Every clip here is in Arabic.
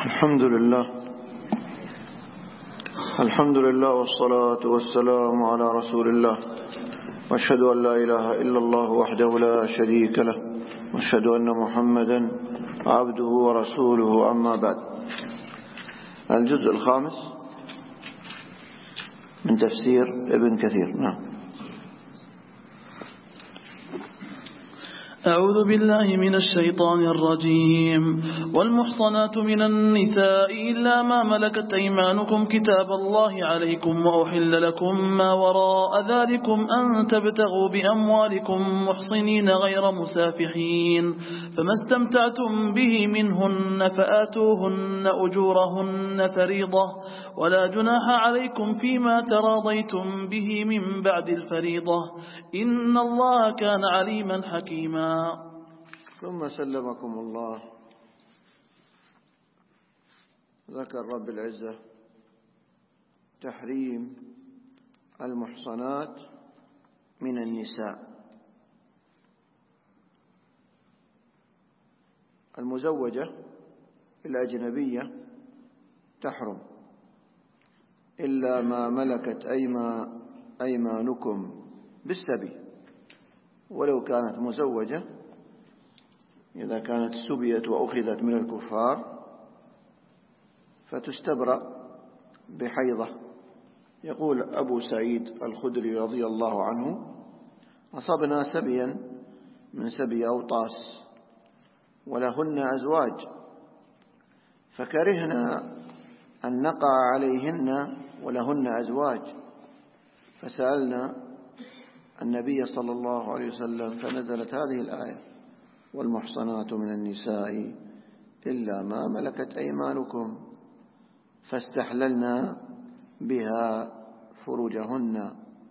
الحمد لله والصلاة والسلام على رسول الله، وأشهد أن لا إله إلا الله وحده لا شريك له، وأشهد أن محمدا عبده ورسوله. أما بعد، الجزء الخامس من تفسير ابن كثير. نعم. أعوذ بالله من الشيطان الرجيم. والمحصنات من النساء إلا ما ملكت أيمانكم كتاب الله عليكم، وأحل لكم ما وراء ذلكم أن تبتغوا بأموالكم محصنين غير مسافحين، فما استمتعتم به منهن فآتوهن أجورهن فريضة، ولا جناح عليكم فيما تراضيتم به من بعد الفريضة، إن الله كان عليما حكيما. ثم سلمكم الله، ذكر رب العزة تحريم المحصنات من النساء. المزوجة الأجنبية تحرم إلا ما ملكت أيمانكم بالسبي، ولو كانت مزوجة، إذا كانت سبيت وأخذت من الكفار فتستبرأ بحيضة. يقول أبو سعيد الخدري رضي الله عنه: أصبنا سبيا من سبي أوطاس ولهن أزواج، فكرهنا أن نقع عليهن ولهن أزواج، فسألنا النبي صلى الله عليه وسلم، فنزلت هذه الآية: والمحصنات من النساء إلا ما ملكت أيمانكم، فاستحللنا بها فروجهن.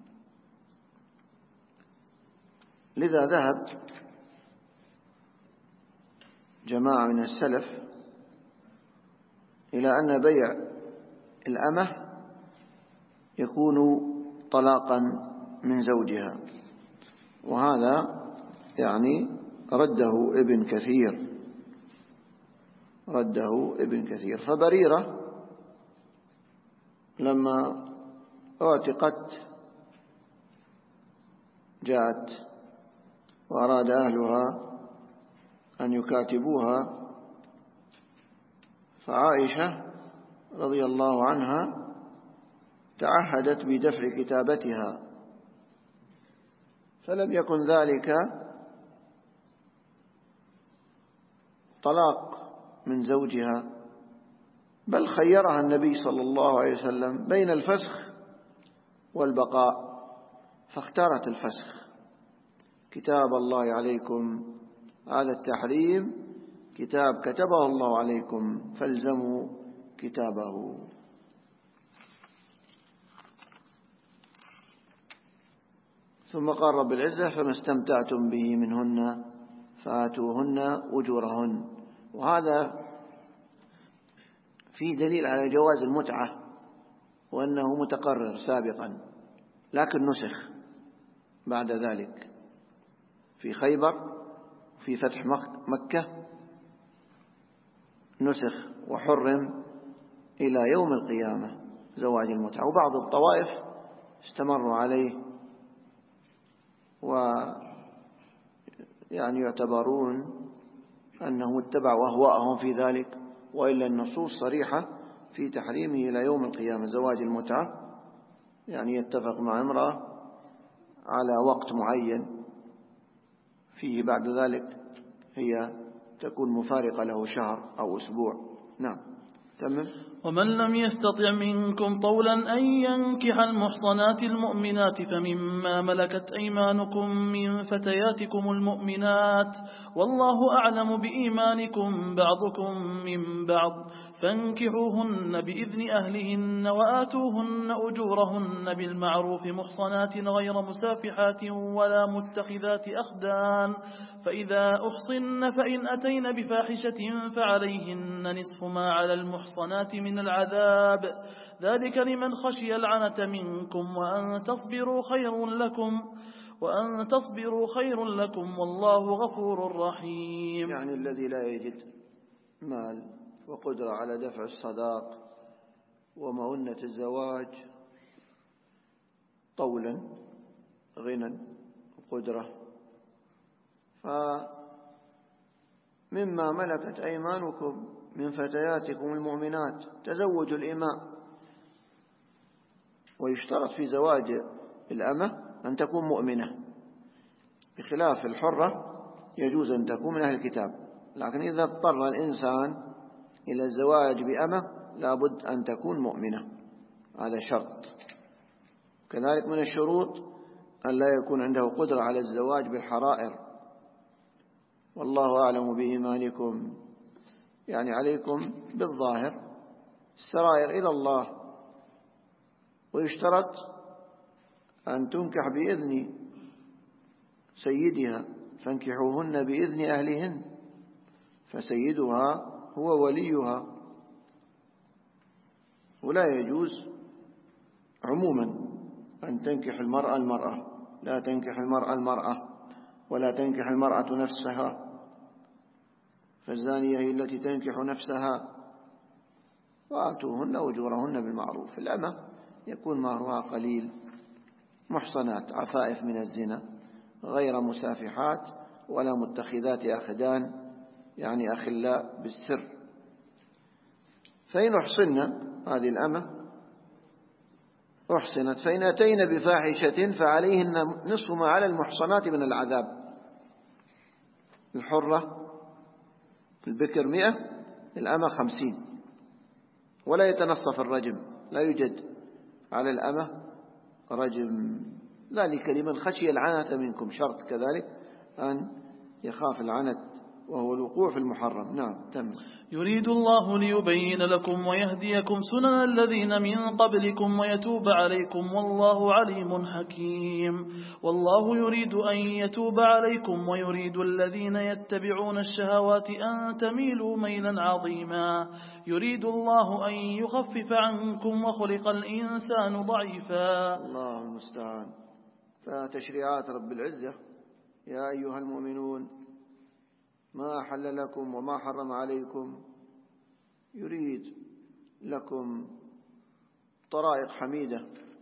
لذا ذهب جماعة من السلف إلى أن بيع الأمة يكون طلاقا من زوجها، وهذا يعني رده ابن كثير. فبريرة لما اعتقت جاءت وأراد أهلها أن يكاتبوها، فعائشة رضي الله عنها تعهدت بدفع كتابتها، فلم يكن ذلك طلاق من زوجها، بل خيرها النبي صلى الله عليه وسلم بين الفسخ والبقاء، فاختارت الفسخ. كتاب الله عليكم، هذا التحريم كتاب كتبه الله عليكم فالزموا كتابه. ثم قال رب العزة: فما استمتعتم به منهن فآتوهن أجورهن. وهذا فيه دليل على جواز المتعة، وأنه متقرر سابقا، لكن نسخ بعد ذلك في خيبر، في فتح مكة نسخ وحرم إلى يوم القيامة زواج المتعة. وبعض الطوائف استمروا عليه، ويعني يعتبرون أنهم اتبعوا أهواءهم في ذلك، وإلا النصوص صريحة في تحريمه إلى يوم القيامة زواج المتعة. يعني يتفق مع امرأة على وقت معين فيه، بعد ذلك هي تكون مفارقة له شهر أو أسبوع. نعم، تمام. ومن لم يستطع منكم طولا أن ينكح المحصنات المؤمنات فمما ملكت أيمانكم من فتياتكم المؤمنات، والله أعلم بإيمانكم بعضكم من بعض، فانكحوهن بإذن أهلهن وآتوهن أجورهن بالمعروف محصنات غير مسافحات ولا متخذات أخدان، فإذا أحصن فإن أتين بفاحشة فعليهن نصف ما على المحصنات من العذاب، ذلك لمن خشي العنة منكم، وأن تصبروا خير لكم والله غفور رحيم. يعني الذي لا يجد مال وقدرة على دفع الصداق ومؤنة الزواج طولا غنى وقدرة. فمما ملكت أيمانكم من فتياتكم المؤمنات تزوج الإماء. ويشترط في زواج الأمة أن تكون مؤمنة، بخلاف الحرة يجوز أن تكون من أهل الكتاب، لكن إذا اضطر الإنسان إلى الزواج بأمة لابد أن تكون مؤمنة، هذا شرط. كذلك من الشروط أن لا يكون عنده قدرة على الزواج بالحرائر. والله أعلم بإيمانكم، يعني عليكم بالظاهر، السرائر إلى الله. ويشترط أن تنكح بإذن سيدها، فانكحوهن بإذن أهلهن، فسيدها هو وليها. ولا يجوز عموما أن تنكح المرأة المرأة، لا تنكح المرأة المرأة، ولا تنكح المرأة نفسها، فالزانية هي التي تنكح نفسها. وآتوهن أجورهن بالمعروف. الأمة يكون مهرها قليل، محصنات عفائف من الزنا، غير مسافحات ولا متخذات أخدان، يعني أخلاء بالسر. فإن أحصن، هذه الأمة أحصنت، فإن أتين بفاحشة فعليهن نصف ما على المحصنات من العذاب. الحرة البكر 100، الأمة 50. ولا يتنصف الرجم، لا يوجد على الأمة رجم، ذلك لمن خشي العنة منكم. شرط كذلك أن يخاف العنت وهو الوقوع في المحرم. نعم، تم. يريد الله ليبين لكم ويهديكم سنن الذين من قبلكم ويتوب عليكم والله عليم حكيم. والله يريد أن يتوب عليكم ويريد الذين يتبعون الشهوات أن تميلوا ميلا عظيما. يريد الله أن يخفف عنكم وخلق الإنسان ضعيفا. الله المستعان. فتشريعات رب العزة: يا أيها المؤمنون ما أحل لكم وما حرم عليكم، يريد لكم طرائق حميدة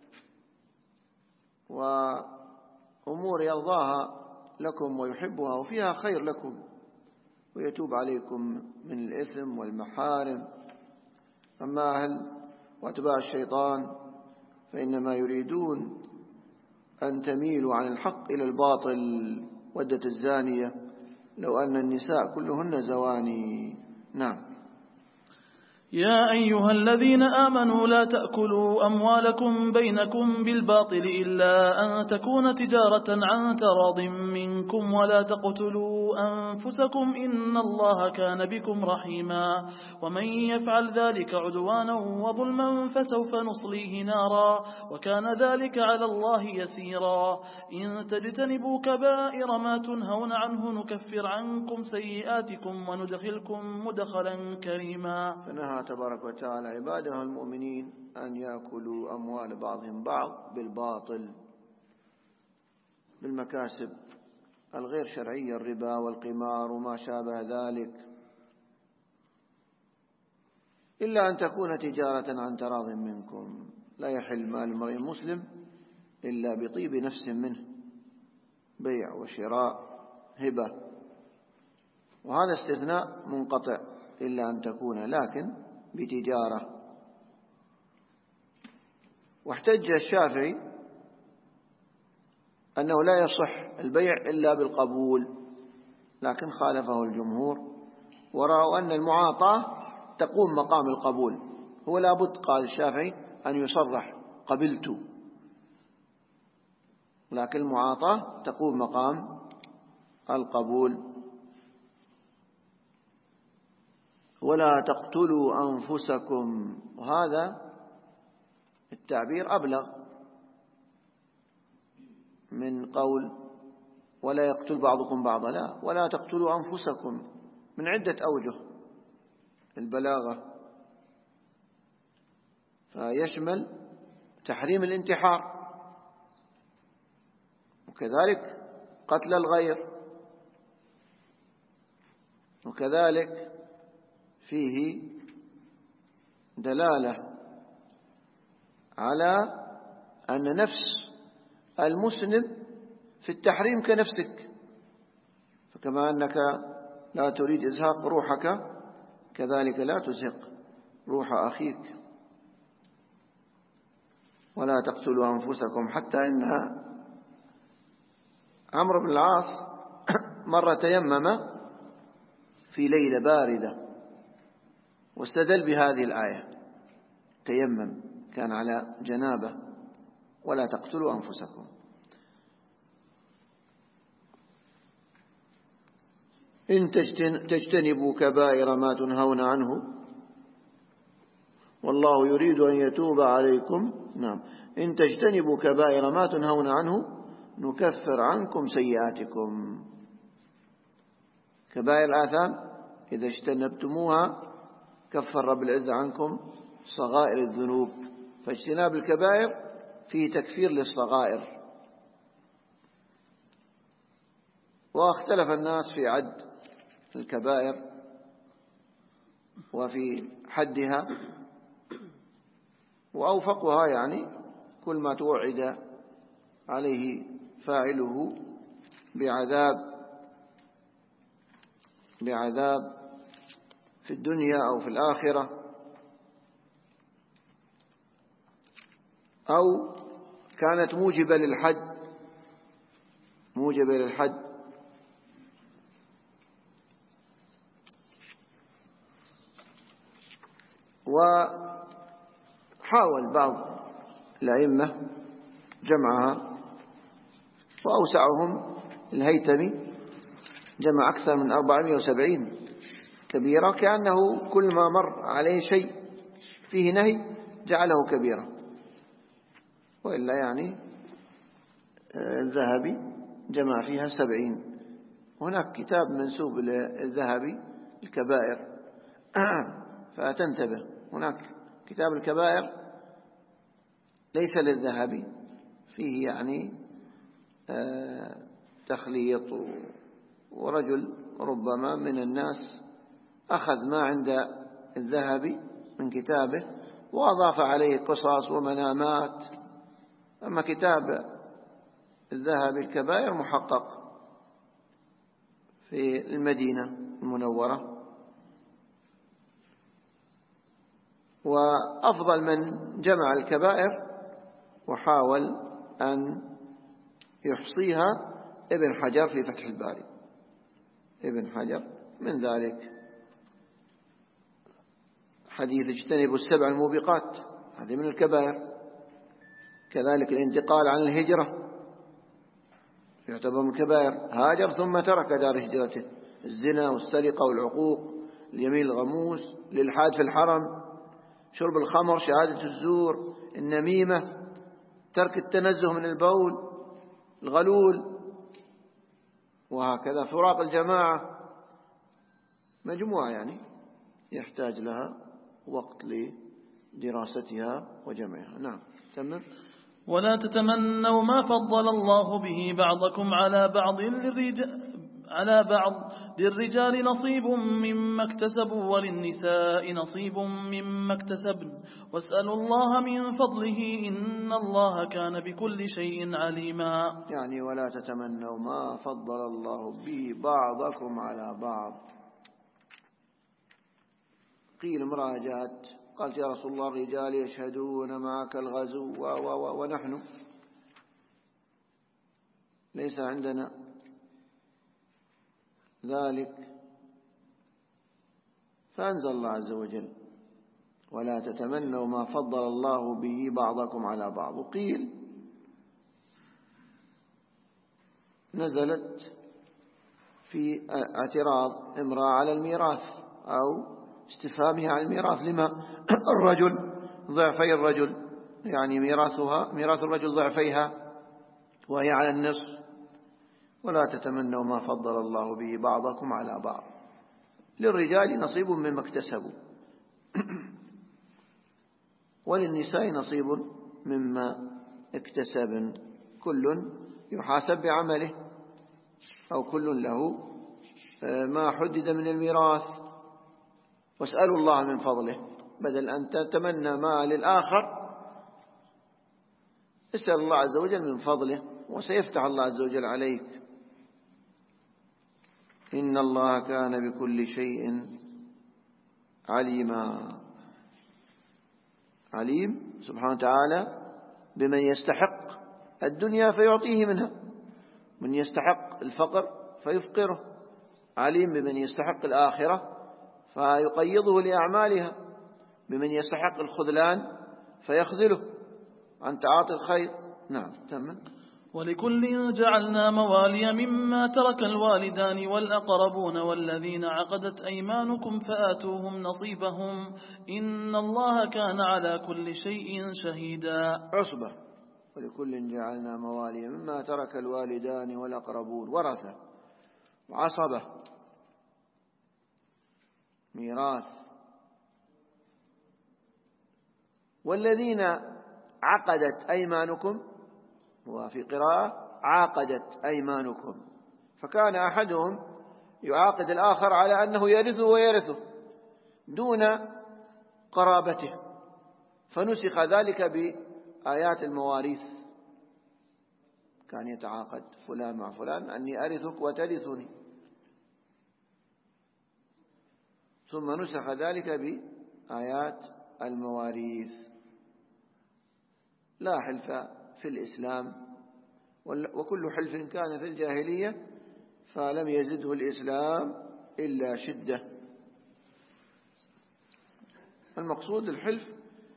وأمور يرضاها لكم ويحبها وفيها خير لكم، ويتوب عليكم من الإثم والمحارم. أما أهل وأتباع الشيطان فإنما يريدون أن تميلوا عن الحق إلى الباطل. ودت الزانية لو أن النساء كلهن زواني. نعم. يا أيها الذين آمنوا لا تأكلوا أموالكم بينكم بالباطل إلا أن تكون تجارة عن تراض منكم ولا تقتلوا أنفسكم إن الله كان بكم رحيما. ومن يفعل ذلك عدوانا وظلما فسوف نصليه نارا وكان ذلك على الله يسيرا. إن تجتنبوا كبائر ما تنهون عنه نكفر عنكم سيئاتكم وندخلكم مدخلا كريما. فنهى تبارك وتعالى عباده المؤمنين أن يأكلوا أموال بعضهم بعض بالباطل، بالمكاسب الغير شرعية، الربا والقمار وما شابه ذلك، إلا أن تكون تجارة عن تراض منكم. لا يحل مال امرئ مسلم إلا بطيب نفس منه، بيع وشراء هبة، وهذا استثناء منقطع، إلا أن تكون لكن بتجارة. واحتج الشافعي أنه لا يصح البيع إلا بالقبول، لكن خالفه الجمهور ورأوا أن المعاطاة تقوم مقام القبول. هو لابد، قال الشافعي، أن يصرح قبلت، لكن المعاطاة تقوم مقام القبول. ولا تقتلوا أنفسكم، وهذا التعبير أبلغ من قول ولا يقتل بعضكم بعضا. لا، ولا تقتلوا أنفسكم من عدة أوجه البلاغة، فيشمل تحريم الانتحار، وكذلك قتل الغير، وكذلك فيه دلالة على أن نفس المسلم في التحريم كنفسك، فكما أنك لا تريد إزهاق روحك كذلك لا تزهق روح أخيك. ولا تقتلوا أنفسكم، حتى إن عمرو بن العاص مرة تيمم في ليلة باردة واستدل بهذه الآية، تيمم كان على جنابه، ولا تقتلوا أنفسكم. إن تجتنبوا كبائر ما تنهون عنه والله يريد أن يتوب عليكم. نعم، إن تجتنبوا كبائر ما تنهون عنه نكفر عنكم سيئاتكم. كبائر الآثام إذا اجتنبتموها كفر رب العزة عنكم صغائر الذنوب، فاجتناب الكبائر فيه تكفير للصغائر. واختلف الناس في عد الكبائر وفي حدها، وأوفقها يعني كل ما توعد عليه فاعله بعذاب في الدنيا أو في الآخرة، أو كانت موجبة للحد. وحاول بعض الأئمة جمعها، وأوسعهم الهيثمي جمع أكثر من 470 كبيرة، كأنه كل ما مر عليه شيء فيه نهي جعله كبيرة. وإلا يعني الذهبي جمع فيها 70. هناك كتاب منسوب للذهبي الكبائر فتنتبه، هناك كتاب الكبائر ليس للذهبي، فيه يعني تخليط، ورجل ربما من الناس أخذ ما عند الذهبي من كتابه وأضاف عليه قصص ومنامات. أما كتاب الذهبي الكبائر محقق في المدينة المنورة. وأفضل من جمع الكبائر وحاول أن يحصيها ابن حجر في فتح الباري. ابن حجر من ذلك حديث اجتنبوا 7 الموبقات، هذه من الكبائر. كذلك الانتقال عن الهجرة يعتبر من الكبائر، هاجر ثم ترك دار هجرته. الزنا والسرقة والعقوق، اليمين الغموس، الإلحاد في الحرم، شرب الخمر، شهادة الزور، النميمة، ترك التنزه من البول، الغلول، وهكذا. فراق الجماعة، مجموعة يعني يحتاج لها وقت لدراستها وجمعها. نعم، تمام. ولا تتمنوا ما فضل الله به بعضكم على بعض، للرجال نصيب مما اكتسبوا وللنساء نصيب مما اكتسبن واسألوا الله من فضله إن الله كان بكل شيء عليما. يعني ولا تتمنوا ما فضل الله به بعضكم على بعض. قيل امرأة جاءت قالت يا رسول الله الرجال يشهدون معك الغزو ونحن ليس عندنا ذلك، فأنزل الله عز وجل ولا تتمنوا ما فضل الله به بعضكم على بعض. وقيل نزلت في اعتراض امرأة على الميراث أو استفهامها عن الميراث، لما الرجل ضعفي الرجل، يعني ميراث الرجل ضعفيها وهي على النصف. ولا تتمنوا ما فضل الله به بعضكم على بعض، للرجال نصيب مما اكتسبوا وللنساء نصيب مما اكتسبن، كل يحاسب بعمله أو كل له ما حدد من الميراث. واسألوا الله من فضله، بدل أن تتمنى ما للآخر اسأل الله عز وجل من فضله وسيفتح الله عز وجل عليك. إن الله كان بكل شيء عليما. عليم سبحانه وتعالى بمن يستحق الدنيا فيعطيه منها، من يستحق الفقر فيفقره، عليم بمن يستحق الآخرة فيقيضه لأعمالها، بمن يستحق الخذلان فيخذله عن تعاطي الخير. نعم تمام. ولكل جعلنا موالي مما ترك الوالدان والأقربون والذين عقدت أيمانكم فآتوهم نصيبهم إن الله كان على كل شيء شهيدا. عصبة. ولكل جعلنا موالي مما ترك الوالدان والأقربون، ورثة وعصبة، ميراث. والذين عقدت أيمانكم، وفي قراءة عاقدت أيمانكم، فكان أحدهم يعاقد الآخر على أنه يرثه ويرثه دون قرابته، فنسخ ذلك بآيات المواريث. كان يتعاقد فلان مع فلان أني أرثك وترثني، ثم نسخ ذلك بآيات المواريث. لا حلف في الإسلام، وكل حلف كان في الجاهلية فلم يزده الإسلام إلا شدة. المقصود الحلف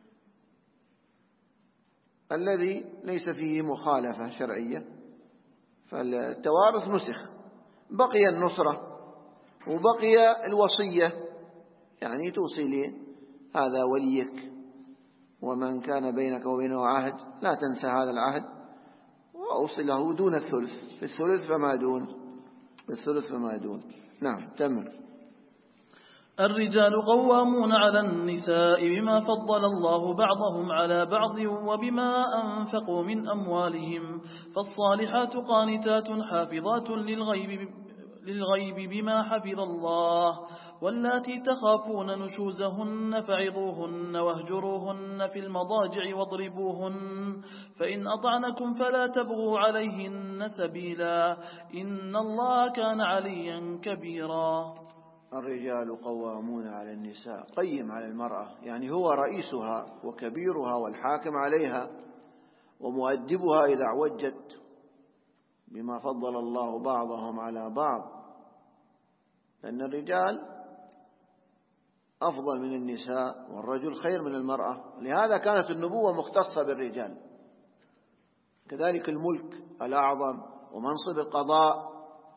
الذي ليس فيه مخالفة شرعية، فالتوارث نسخ، بقي النصرة وبقي الوصية، يعني توصي لي هذا وليك ومن كان بينك وبينه عهد لا تنسى هذا العهد، وأوصله دون الثلث، في الثلث فما دون، بالثلث فما دون. نعم تمر. الرجال قوامون على النساء بما فضل الله بعضهم على بعض وبما أنفقوا من أموالهم، فالصالحات قانتات حافظات للغيب بما حفظ الله، واللاتي تخافون نشوزهن فعظوهن واهجروهن في المضاجع واضربوهن، فإن أطعنكم فلا تبغوا عليهن سبيلا إن الله كان عليا كبيرا. الرجال قوامون على النساء، قيم على المرأة، يعني هو رئيسها وكبيرها والحاكم عليها ومؤدبها إذا اعوجت، بما فضل الله بعضهم على بعض، لأن الرجال أفضل من النساء والرجل خير من المرأة، لهذا كانت النبوة مختصة بالرجال. كذلك الملك الأعظم ومنصب القضاء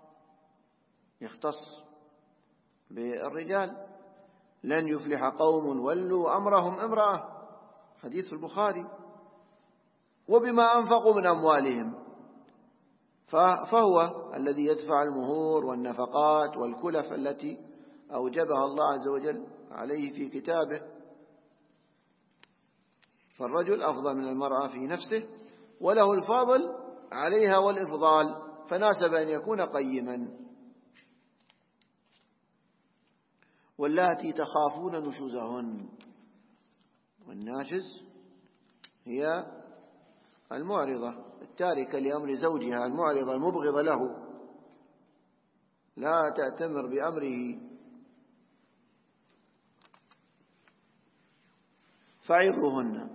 يختص بالرجال. لن يفلح قوم ولوا أمرهم امرأة، حديث البخاري. وبما أنفقوا من أموالهم، فهو الذي يدفع المهور والنفقات والكلف التي أوجبها الله عز وجل عليه في كتابه. فالرجل أفضل من المرأة في نفسه وله الفضل عليها والإفضال، فناسب أن يكون قيما. واللاتي تخافون نشوزهن، والناشز هي المعرضة التاركة لأمر زوجها، المعرضة المبغضة له، لا تأتمر بأمره. فعظوهن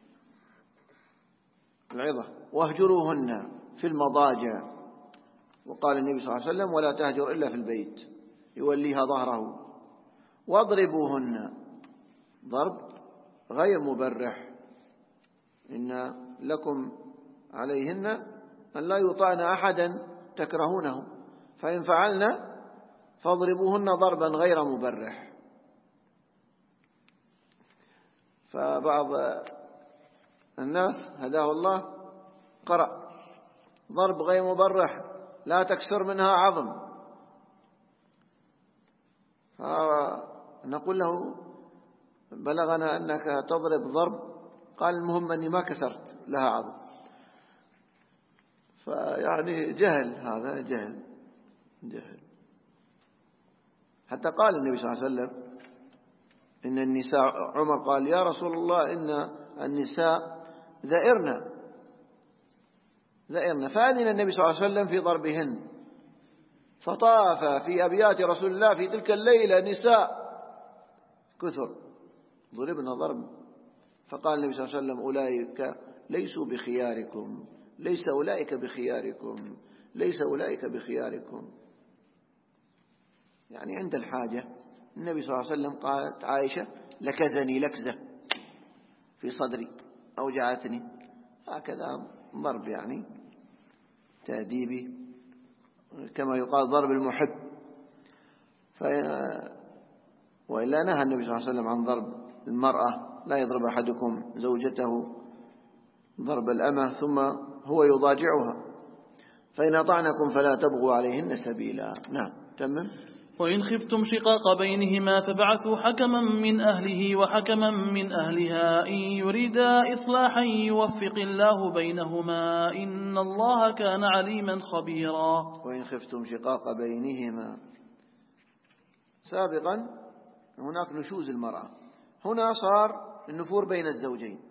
العظة واهجروهن في المضاجع، وقال النبي صلى الله عليه وسلم ولا تهجر إلا في البيت يوليها ظهره. واضربوهن ضرب غير مبرح، إن لكم عليهن أن لا يطعن أحدا تكرهونه، فإن فعلن فاضربوهن ضربا غير مبرح. فبعض الناس هداه الله قرأ ضرب غير مبرح لا تكسر منها عظم، فنقول له بلغنا أنك تضرب ضرب، قال المهم أني ما كسرت لها عظم. فيعني جهل، هذا جهل. حتى قال النبي صلى الله عليه وسلم إن النساء، عمر قال يا رسول الله إن النساء ذئرن، فأذن النبي صلى الله عليه وسلم في ضربهن، فطاف في أبيات رسول الله في تلك الليلة نساء كثر ضربنا ضرب، فقال النبي صلى الله عليه وسلم أولئك ليسوا بخياركم، ليس أولئك بخياركم، ليس أولئك بخياركم. يعني عند الحاجة النبي صلى الله عليه وسلم قالت عائشة لكزني لكزة في صدري أوجعتني، هكذا ضرب يعني تأديبي كما يقال ضرب المحب. وإلا نهى النبي صلى الله عليه وسلم عن ضرب المرأة، لا يضرب أحدكم زوجته ضرب الأمة ثم هو يضاجعها، فإن أطعنكم فلا تبغوا عليهن سبيلا. نعم تمام. وإن خفتم شقاق بينهما فابعثوا حكما من أهله وحكما من أهلها إن يريدا إصلاحا يوفق الله بينهما إن الله كان عليما خبيرا. وإن خفتم شقاق بينهما، سابقا هناك نشوز المرأة، هنا صار النفور بين الزوجين،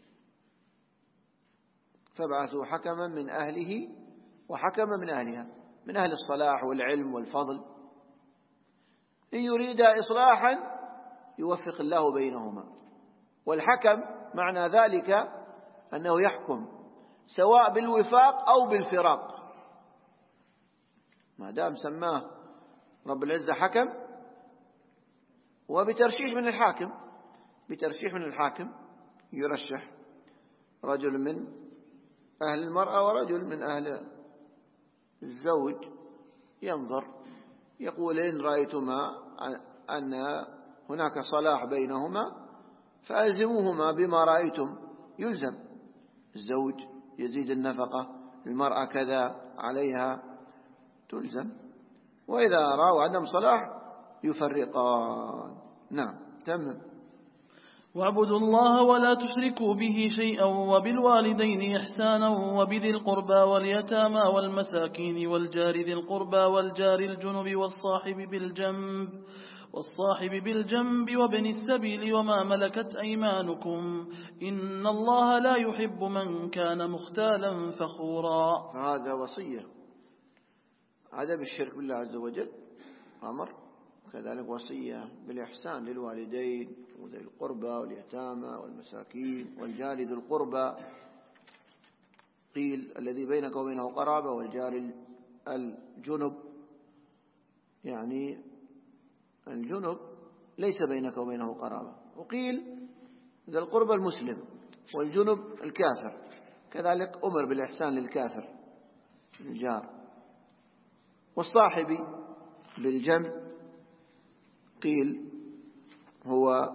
فابعثوا حكما من أهله وحكما من أهلها، من أهل الصلاح والعلم والفضل، إن يريد إصلاحا يوفق الله بينهما. والحكم معنى ذلك أنه يحكم سواء بالوفاق أو بالفراق، ما دام سماه رب العزة حكم، وبترشيح من الحاكم، بترشيح من الحاكم يرشح رجل من أهل المرأة ورجل من أهل الزوج، ينظر يقول إن رأيتما أن هناك صلاح بينهما فألزموهما بما رأيتم، يلزم الزوج يزيد النفقة، المرأة كذا عليها تلزم، وإذا رأوا عدم صلاح يفرقان. نعم تمام. واعبدوا الله ولا تشركوا به شيئا وبالوالدين إحسانا وبذي القربى واليتامى والمساكين والجار ذي القربى والجار الجنب والصاحب بالجنب وابن السبيل وما ملكت أيمانكم إن الله لا يحب من كان مختالا فخورا. فهذا وصية عدم الشرك بالله عز وجل أمر، كذلك وصية بالإحسان للوالدين وذي القربى واليتامى والمساكين والجار ذي القربى، قيل الذي بينك وبينه قرابة، والجار الجنب يعني الجنب ليس بينك وبينه قرابة، وقيل ذي القربى المسلم والجنب الكافر، كذلك أمر بالإحسان للكافر الجار. والصاحب بالجنب قيل هو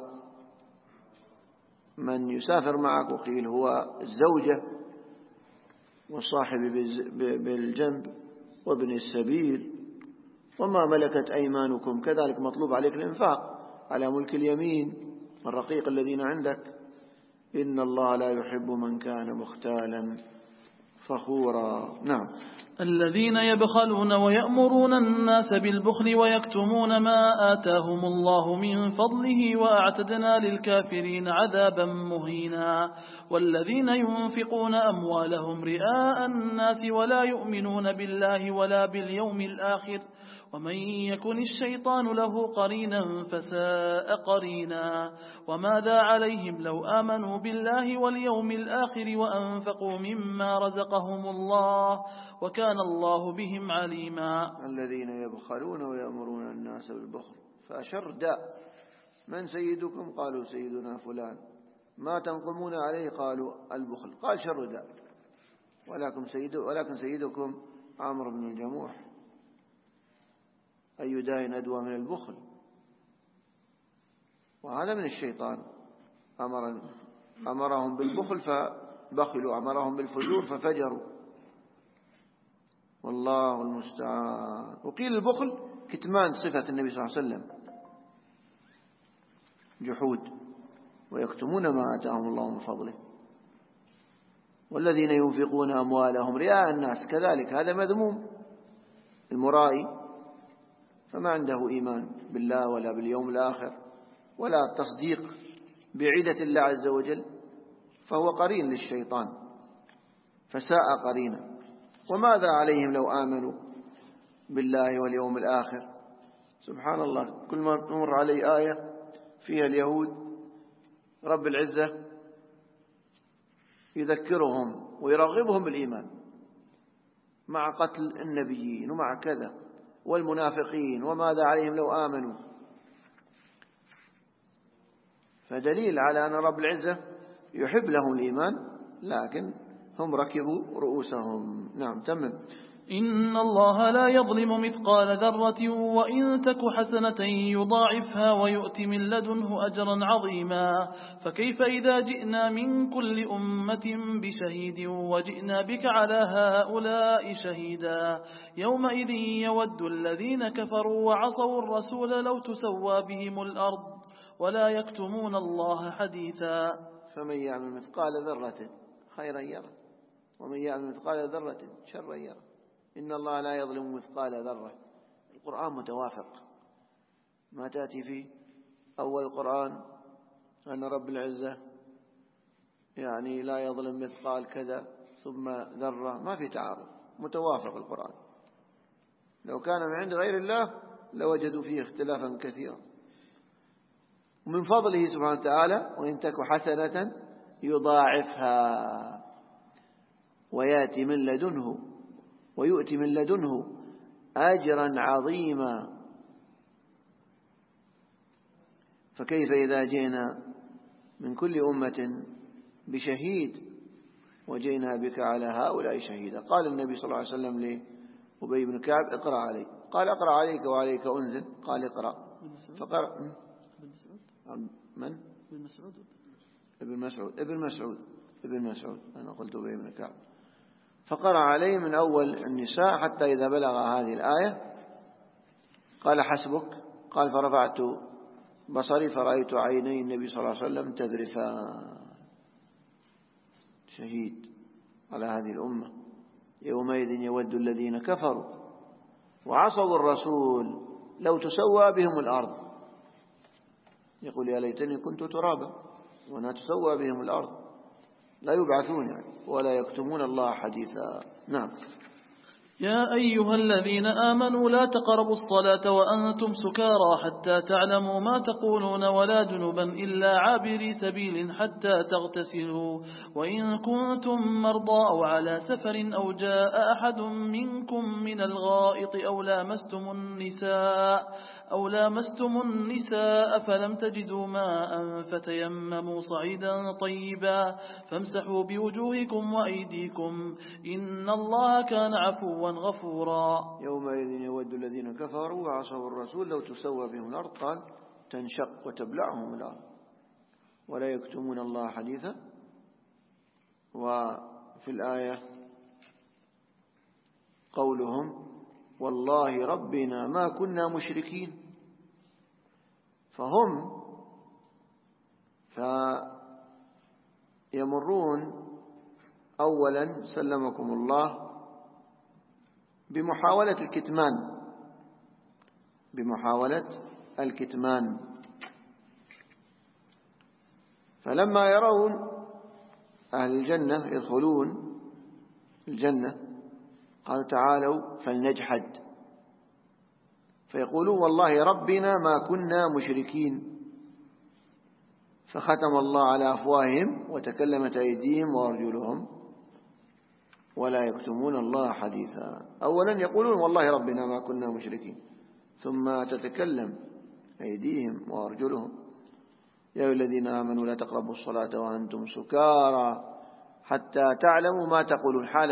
من يسافر معك، وقيل هو الزوجة، والصاحب بالجنب وابن السبيل وما ملكت أيمانكم، كذلك مطلوب عليك الإنفاق على ملك اليمين الرقيق الذين عندك، إن الله لا يحب من كان مختالا فخورا. نعم. الذين يبخلون ويأمرون الناس بالبخل ويكتمون ما آتاهم الله من فضله وأعتدنا للكافرين عذابا مهينا. والذين ينفقون أموالهم رئاء الناس ولا يؤمنون بالله ولا باليوم الآخر ومن يكن الشيطان له قرينا فساء قرينا. وماذا عليهم لو آمنوا بالله واليوم الآخر وأنفقوا مما رزقهم الله وكان الله بهم عليما. الذين يبخلون ويأمرون الناس بالبخل، فأشر داء. من سيدكم؟ قالوا سيدنا فلان. ما تنقمون عليه؟ قالوا البخل. قال شر داء، ولكن سيدكم عمرو بن الجموح. أي داء أدوى من البخل؟ وهذا من الشيطان، أمرهم بالبخل فبخلوا، أمرهم بالفجور ففجروا، والله المستعان. وقيل البخل كتمان صفة النبي صلى الله عليه وسلم، جحود، ويكتمون ما آتاهم الله من فضله. والذين ينفقون أموالهم رئاء الناس، كذلك هذا مذموم، المرائي فما عنده إيمان بالله ولا باليوم الآخر ولا تصديق بعدة الله عز وجل، فهو قرين للشيطان، فساء قرينا. وماذا عليهم لو آمنوا بالله واليوم الآخر؟ سبحان الله، كل ما تمر علي آية فيها اليهود رب العزة يذكرهم ويرغبهم بالإيمان مع قتل النبيين ومع كذا، والمنافقين وماذا عليهم لو آمنوا. فدليل على أن رب العزة يحب لهم الإيمان، لكن هم ركبوا رؤوسهم. نعم، تمم. إن الله لا يظلم مثقال ذرة وإن تك حسنة يضاعفها ويؤت من لدنه أجرا عظيما. فكيف إذا جئنا من كل أمة بشهيد وجئنا بك على هؤلاء شهيدا يومئذ يود الذين كفروا وعصوا الرسول لو تسوى بهم الأرض ولا يكتمون الله حديثا. فمن يعمل مثقال ذرة خيرا يره ومن يعمل مثقال ذرة شرا يره. إن الله لا يظلم مثقال ذرة. القرآن متوافق، ما تأتي في أول القرآن أن رب العزة يعني لا يظلم مثقال كذا ثم ذرة، ما في تعارض، متوافق القرآن. لو كان من عند غير الله لوجدوا فيه اختلافا كثيرا. ومن فضله سبحانه وتعالى وإن تك حسنة يضاعفها ويأتي من لدنه ويؤتي من لدنه أجرا عظيما. فكيف إذا جئنا من كل أمة بشهيد وجئنا بك على هؤلاء شهيدا. قال النبي صلى الله عليه وسلم لأبي بن كعب اقرأ علي، قال اقرأ عليك وعليك أنزل، قال اقرأ فقرأ. من؟ ابن مسعود أنا قلت أبي بن كعب. فقرأ عليه من أول النساء حتى إذا بلغ هذه الآية قال حسبك، قال فرفعت بصري فرأيت عيني النبي صلى الله عليه وسلم تذرفان. شهيد على هذه الأمة. يومئذ يود الذين كفروا وعصوا الرسول لو تسوى بهم الأرض. يقول يا ليتني كنت ترابا وأنا تسوى بهم الأرض. لا يبعثون يعني ولا يكتمون الله حديثا. نعم. يا أيها الذين آمنوا لا تقربوا الصلاة وأنتم سكارى حتى تعلموا ما تقولون ولا جنبا إلا عابري سبيل حتى تغتسلوا وإن كنتم مرضى أو على سفر أو جاء أحد منكم من الغائط أو لامستم النساء فلم تجدوا ماء فتيمموا صعيدا طيبا فامسحوا بوجوهكم وأيديكم إن الله كان عفوا غفورا. يومئذ يود الذين كفروا وعصوا الرسول لو تسوى بهم الأرض، قال تنشق وتبلعهم الأرض ولا يكتمون الله حديثا. وفي الآية قولهم والله ربنا ما كنا مشركين. فهم يمرون أولا سلمكم الله بمحاولة الكتمان. فلما يرون أهل الجنة يدخلون الجنة قالوا تعالوا فلنجحد، فيقولون والله ربنا ما كنا مشركين، فختم الله على أفواههم وتكلمت أيديهم وأرجلهم ولا يكتمون الله حديثا. أولا يقولون والله ربنا ما كنا مشركين، ثم تتكلم أيديهم وأرجلهم. يا أيها الذين آمنوا لا تقربوا الصلاة وأنتم سكارى حتى تعلموا ما تقولون. حال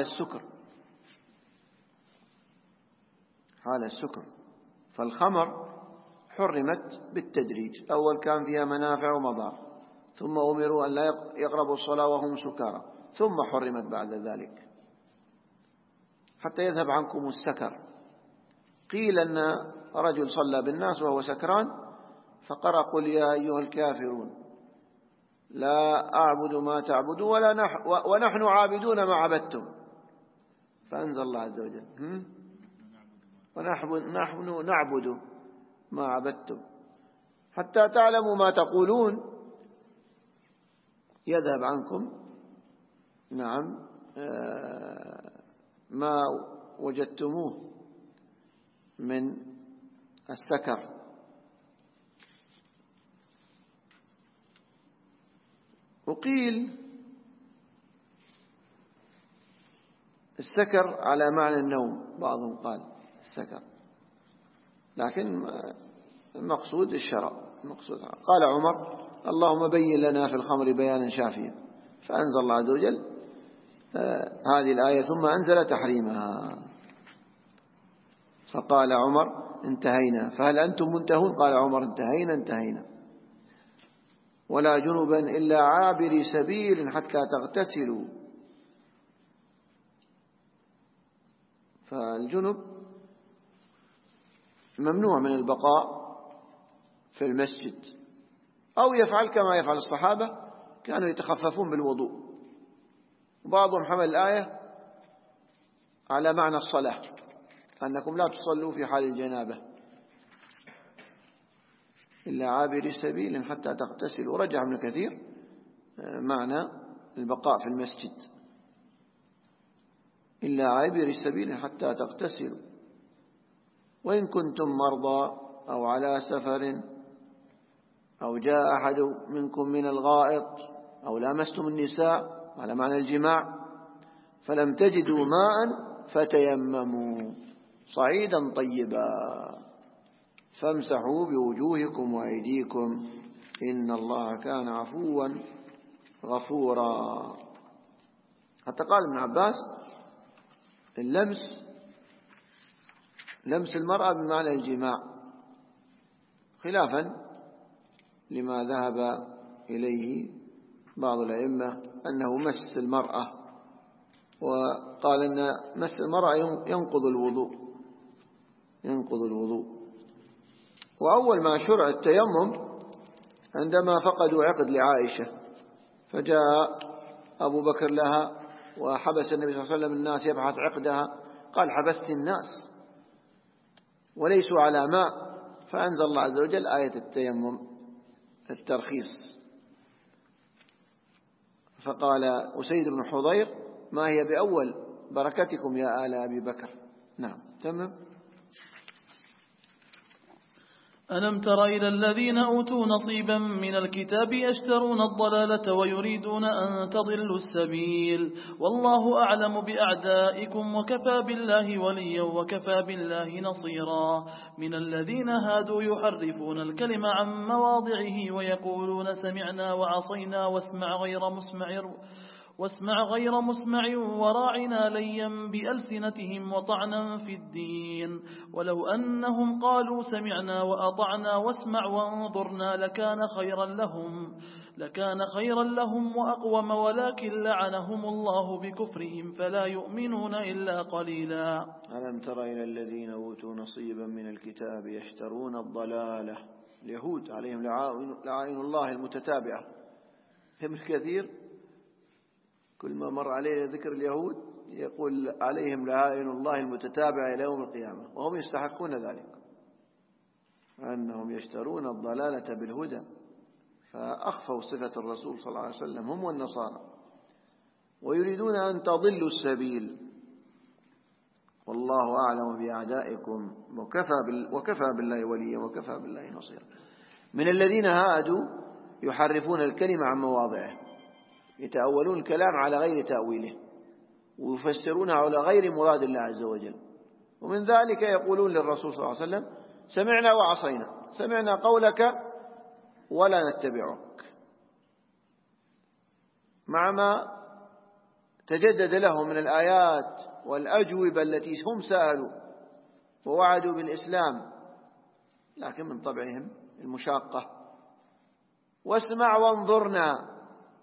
السكر. فالخمر حرمت بالتدريج، أول كان فيها منافع ومضار، ثم أمروا أن لا يقربوا الصلاة وهم سكارى، ثم حرمت بعد ذلك حتى يذهب عنكم السكر. قيل أن رجل صلى بالناس وهو سكران فقرأ قل يا أيها الكافرون لا أعبد ما تعبدون ونحن عابدون ما عبدتم. فأنزل الله عز وجل ونحن نعبد ما عبدتم. حتى تعلموا ما تقولون يذهب عنكم نعم ما وجدتموه من السكر. وقيل السكر على معنى النوم، بعضهم قال السكر، لكن المقصود الشراب. المقصود قال عمر: اللهم بين لنا في الخمر بيانا شافيا، فأنزل الله عز وجل هذه الآية ثم أنزل تحريمها. فقال عمر: انتهينا، فهل أنتم منتهون؟ قال عمر: انتهينا ولا جنبا إلا عابري سبيل حتى تغتسلوا. فالجنب ممنوع من البقاء في المسجد، أو يفعل كما يفعل الصحابة، كانوا يتخففون بالوضوء. وبعضهم حمل الآية على معنى الصلاة، أنكم لا تصلوا في حال الجنابة إلا عابر سبيل حتى تغتسلوا. ورجع ابن كثير معنى البقاء في المسجد إلا عابر سبيل حتى تغتسلوا، وإن كنتم مرضى أو على سفر أو جاء أحد منكم من الغائط أو لامستم النساء على معنى الجماع فلم تجدوا ماء فتيمموا صعيدا طيبا فامسحوا بوجوهكم وأيديكم إن الله كان عفوا غفورا. حتى قال ابن عباس: لمس المرأة بمعنى الجماع، خلافا لما ذهب إليه بعض الأئمة أنه مس المرأة، وقال أن مس المرأة ينقض الوضوء. وأول ما شرع التيمم عندما فقدوا عقد لعائشة، فجاء أبو بكر لها وحبس النبي صلى الله عليه وسلم الناس يبحث عقدها، قال: حبست الناس وليسوا على ماء، فأنزل الله عز وجل آية التيمم الترخيص. فقال أسيد بن حضير: ما هي بأول بركتكم يا آل أبي بكر. نعم تمام. ألم تر إلى الذين أوتوا نصيبا من الكتاب يشترون الضلالة ويريدون أن تضلوا السبيل والله أعلم بأعدائكم وكفى بالله وليا وكفى بالله نصيرا. من الذين هادوا يحرفون الكلم عن مواضعه ويقولون سمعنا وعصينا واسمع غير مسمع وراعنا ليا بألسنتهم وطعنا في الدين ولو أنهم قالوا سمعنا وأطعنا واسمع وانظرنا لكان خيرا لهم وأقوم ولكن لعنهم الله بكفرهم فلا يؤمنون إلا قليلا. ألم تر إلى الذين أوتوا نصيبا من الكتاب يشترون الضلالة، اليهود عليهم لعائن الله المتتابعة. ابن كثير كل ما مر عليه ذكر اليهود يقول عليهم لعائن الله المتتابعة إلى يوم القيامة، وهم يستحقون ذلك، أنهم يشترون الضلالة بالهدى، فأخفوا صفة الرسول صلى الله عليه وسلم هم والنصارى، ويريدون أن تضلوا السبيل والله أعلم بأعدائكم وكفى بالله وليا وكفى بالله نصيرا. من الذين هادوا يحرفون الكلمة عن مواضعه، يتأولون الكلام على غير تأويله ويفسرونه على غير مراد الله عز وجل. ومن ذلك يقولون للرسول صلى الله عليه وسلم: سمعنا وعصينا، سمعنا قولك ولا نتبعك، مع ما تجدد لهم من الآيات والأجوبة التي هم سألوا ووعدوا بالإسلام، لكن من طبعهم المشاقة. واسمع وانظرنا،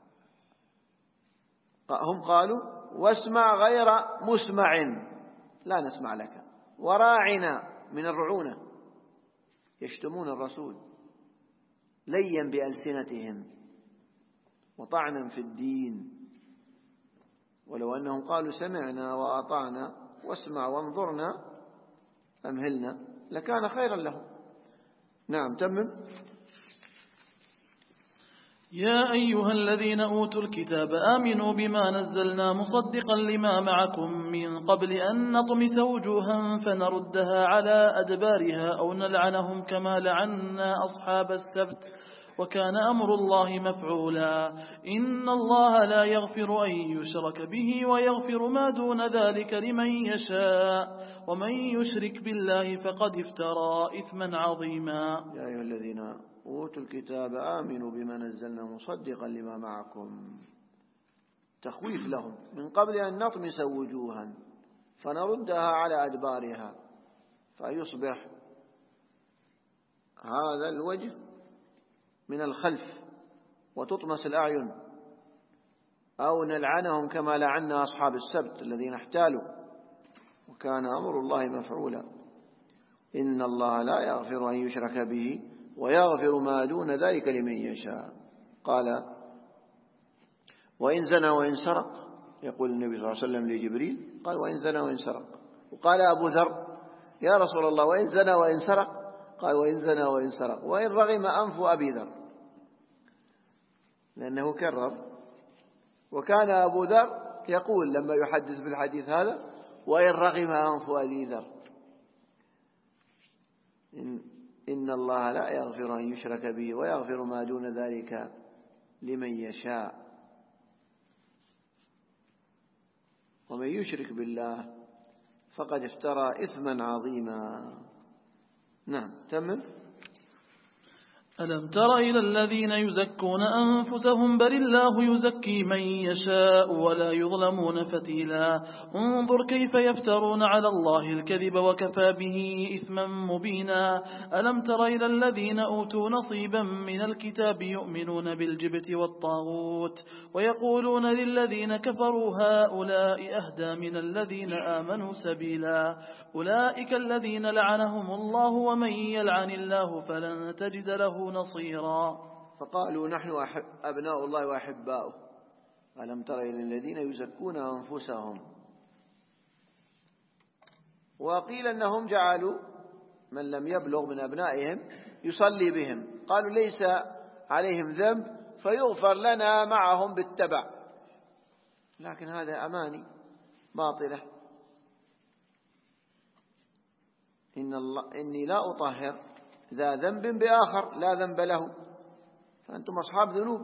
هم قالوا: واسمع غير مسمع لا نسمع لك، وراعنا من الرعونة، يشتمون الرسول ليا بألسنتهم وطعنا في الدين ولو أنهم قالوا سمعنا وأطعنا واسمع وانظرنا أمهلنا لكان خيرا لهم. نعم تمم. يا أيها الذين أوتوا الكتاب آمنوا بما نزلنا مصدقا لما معكم من قبل أن نطمس وجوها فنردها على أدبارها أو نلعنهم كما لعنا أصحاب السبت وكان أمر الله مفعولا. إن الله لا يغفر أن يشرك به ويغفر ما دون ذلك لمن يشاء ومن يشرك بالله فقد افترى إثما عظيما. يا أيها الذين أوتوا الكتاب آمنوا بما نزلنا مصدقا لما معكم، تخويف لهم من قبل أن نطمس وجوها فنردها على أدبارها، فيصبح هذا الوجه من الخلف وتطمس الأعين، أو نلعنهم كما لعنا أصحاب السبت الذين احتالوا وكان أمر الله مفعولا. إن الله لا يغفر أن يشرك به ويغفر ما دون ذلك لمن يشاء. قال وإن زنى وإن سرق، يقول النبي صلى الله عليه وسلم لجبريل قال وإن زنى وإن سرق. وقال أبو ذر يا رسول الله وإن زنى وإن سرق؟ قال وإن زنى وإن سرق وإن رغم أنف أبي ذر، لأنه كرر. وكان أبو ذر يقول لما يحدث بالحديث هذا وإن رغم أنف أبي ذر. إن الله لا يغفر أن يشرك به ويغفر ما دون ذلك لمن يشاء ومن يشرك بالله فقد افترى إثما عظيما. نعم تمام. ألم تر إلى الذين يزكون أنفسهم بل الله يزكي من يشاء ولا يظلمون فتيلا. انظر كيف يفترون على الله الكذب وكفى به إثما مبينا. ألم تر إلى الذين أوتوا نصيبا من الكتاب يؤمنون بالجبت والطاغوت ويقولون للذين كفروا هؤلاء أهدى من الذين آمنوا سبيلا. أولئك الذين لعنهم الله ومن يلعن الله فلن تجد له نصيرا. فقالوا نحن أبناء الله وأحباؤه. ألم تر إلى الذين يزكون أنفسهم. وقيل أنهم جعلوا من لم يبلغ من أبنائهم يصلي بهم، قالوا ليس عليهم ذنب فيغفر لنا معهم بالتبع، لكن هذا أماني باطلة. إني لا أطهر ذا ذنب بآخر لا ذنب له، فأنتم أصحاب ذنوب،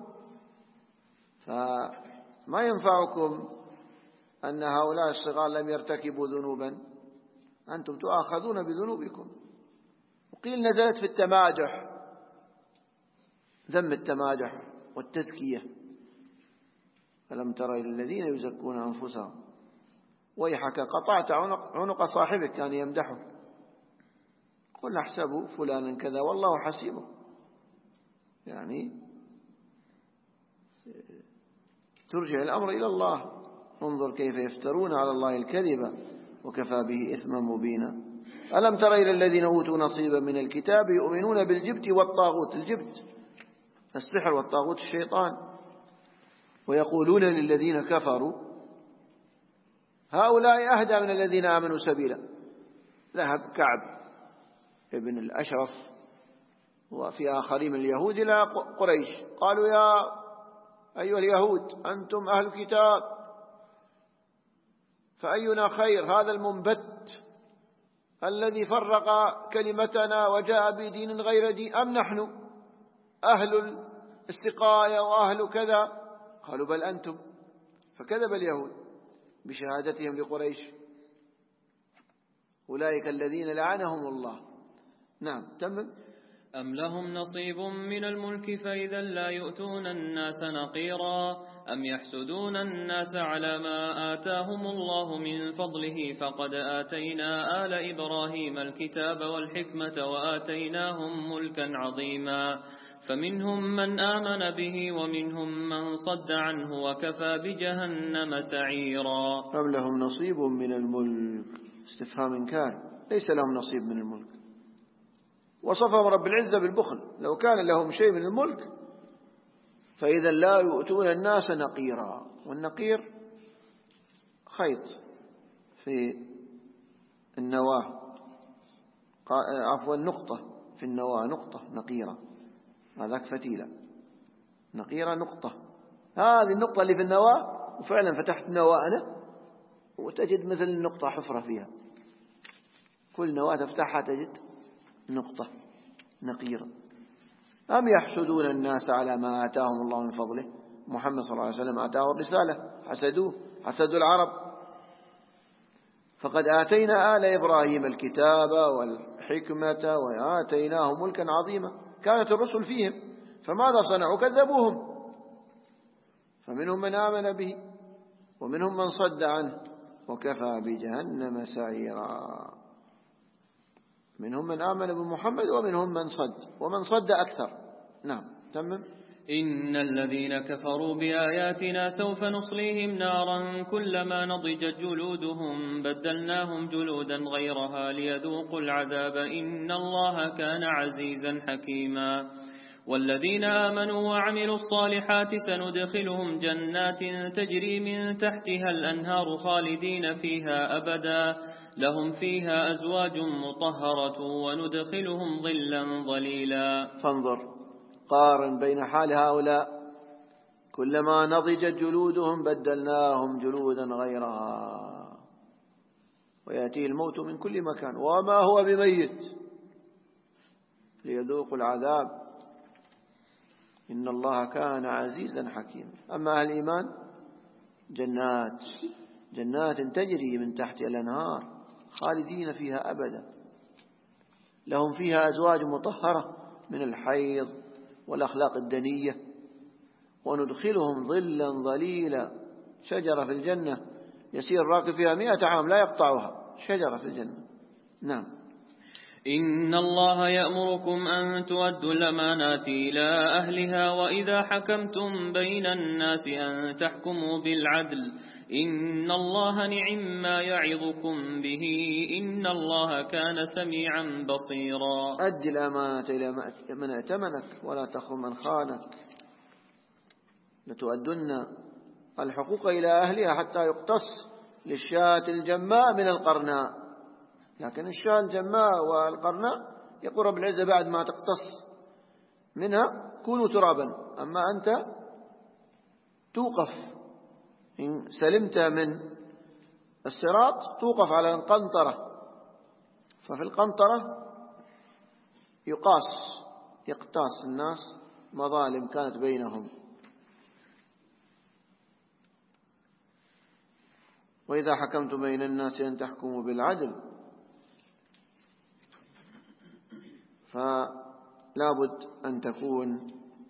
فما ينفعكم أن هؤلاء الصغار لم يرتكبوا ذنوبا، أنتم تؤاخذون بذنوبكم. وقيل نزلت في التمادح، ذم التمادح والتزكية. ألم تر إلى الذين يزكون أنفسهم ويحك قطعت عنق صاحبك كان يمدحه، قل احسبوا فلانا كذا والله حسيبه، يعني ترجع الأمر إلى الله. انظر كيف يفترون على الله الكذب وكفى به إثما مبينا. ألم تر إلى الذين أوتوا نصيبا من الكتاب يؤمنون بالجبت والطاغوت، الجبت السحر والطاغوت الشيطان، ويقولون للذين كفروا هؤلاء أهدى من الذين آمنوا سبيلا. ذهب كعب ابن الأشرف وفي آخرين من اليهود إلى قريش قالوا يا أيها اليهود أنتم أهل الكتاب فأينا خير، هذا المنبت الذي فرق كلمتنا وجاء بدين غير دين، أم نحن أهل الاستقاية وأهل كذا؟ قالوا بل أنتم. فكذب اليهود بشهادتهم لقريش، أولئك الذين لعنهم الله. نعم تمام. أم لهم نصيب من الملك فإذا لا يؤتون الناس نقيرا أم يحسدون الناس على ما آتاهم الله من فضله فقد آتينا آل إبراهيم الكتاب والحكمة وآتيناهم ملكا عظيما فمنهم من آمن به ومنهم من صد عنه وكفى بجهنم سعيرا. أم لهم نصيب من الملك، استفهام إنكار، ليس لهم نصيب من الملك. وصفهم رب العزة بالبخل، لو كان لهم شيء من الملك فإذا لا يؤتون الناس نقيرا. والنقير خيط في النواة، عفوا نقطة في النواة، نقطة نقيرة، هذاك فتيلة. نقيرة نقطة، هذه النقطة اللي في النواة، وفعلا فتحت النواة أنا وتجد مثل النقطة حفرة فيها، كل نواة تفتحها تجد نقطة نقيرة. أم يحسدون الناس على ما آتاهم الله من فضله؟ محمد صلى الله عليه وسلم آتاه الرسالة، حسدوه، حسدوا العرب. فقد آتينا آل إبراهيم الكتاب والحكمة وآتيناهم ملكا عظيما. كانت الرسل فيهم، فماذا صنعوا؟ كذبوهم، فمنهم من آمن به ومنهم من صد عنه وكفى بجهنم سعيرا. منهم من آمن بمحمد ومنهم من صد، ومن صد أكثر. نعم تمام. إن الذين كفروا بآياتنا سوف نصليهم نارا كلما نضجت جلودهم بدلناهم جلودا غيرها ليذوقوا العذاب إن الله كان عزيزا حكيما. والذين آمنوا وعملوا الصالحات سندخلهم جنات تجري من تحتها الأنهار خالدين فيها أبدا لهم فيها أزواج مطهرة وندخلهم ظلا ظليلا. فانظر، قارن بين حال هؤلاء، كلما نضجت جلودهم بدلناهم جلودا غيرها، ويأتيه الموت من كل مكان وما هو بميت ليذوقوا العذاب إن الله كان عزيزا حكيما. أما أهل الإيمان جنات تجري من تحتها الأنهار خالدين فيها أبدا لهم فيها أزواج مطهرة من الحيض والأخلاق الدنية وندخلهم ظلا ظليلا، شجرة في الجنة يسير راكب فيها 100 عام لا يقطعها، شجرة في الجنة. نعم. إن الله يأمركم أن تؤدوا الأمانات إلى أهلها وإذا حكمتم بين الناس أن تحكموا بالعدل إن الله نعم ما يعظكم به إن الله كان سميعا بصيرا. أد الأمانة إلى من ائتمنك ولا تخن من خانك. لتؤدن الحقوق إلى أهلها حتى يقتص للشاة الجماء من القرناء، لكن الشاة الجماء والقرناء يقول رب العزة بعد ما تقتص منها كونوا ترابا، أما أنت توقف إن سلمت من الصراط توقف على القنطرة، ففي القنطرة يقتص الناس مظالم كانت بينهم. وإذا حكمتم بين الناس أن تحكموا بالعدل، فلا بد أن تكون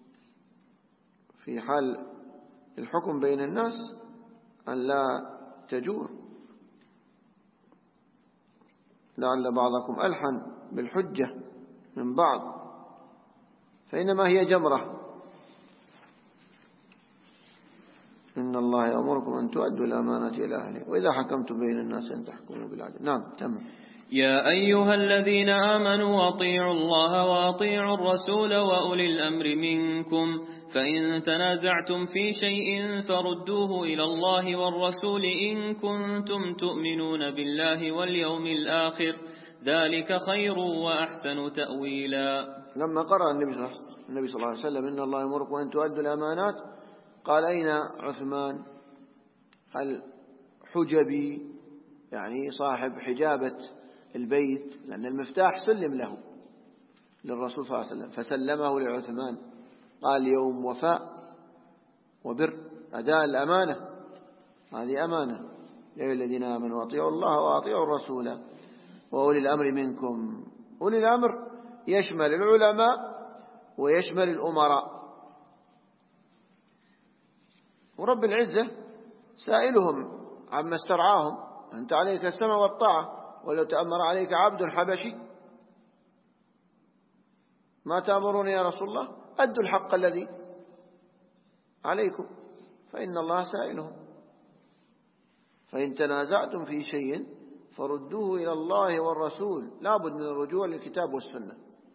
في حال الحكم بين الناس أن لا تجور، لعل بعضكم ألحن بالحجة من بعض، فإنما هي جمرة. إن الله يأمركم أن تؤدوا الأمانات إلى أهلها وإذا حكمتم بين الناس أن تحكموا بالعدل. نعم تمام. يا أيها الذين آمنوا أطيعوا الله وأطيعوا الرسول وأولي الأمر منكم فإن تنازعتم في شيء فردوه إلى الله والرسول إن كنتم تؤمنون بالله واليوم الآخر ذلك خير وأحسن تأويلا. لما قرأ النبي صلى الله عليه وسلم إن الله يأمركم أن تؤدوا الأمانات قال أين عثمان الحجبي، يعني صاحب حجابة البيت، لأن المفتاح سلم له للرسول صلى الله عليه وسلم فسلمه لعثمان. قال يوم وفاء وبر، أداء الأمانة، هذه أمانة. يا أيها الذين آمنوا أطيعوا الله وأطيعوا الرسول وأولي الأمر منكم. أولي الأمر يشمل العلماء ويشمل الأمراء، ورب العزة سائلهم عما استرعاهم، أنت عليك السمع والطاعة ولو تأمر عليك عبد حبشي ما تأمرون يا رسول الله؟ أدوا الحق الذي عليكم فإن الله سائلهم. فإن تنازعتم في شيء فردوه إلى الله والرسول، لا بد من الرجوع للكتاب والسنة،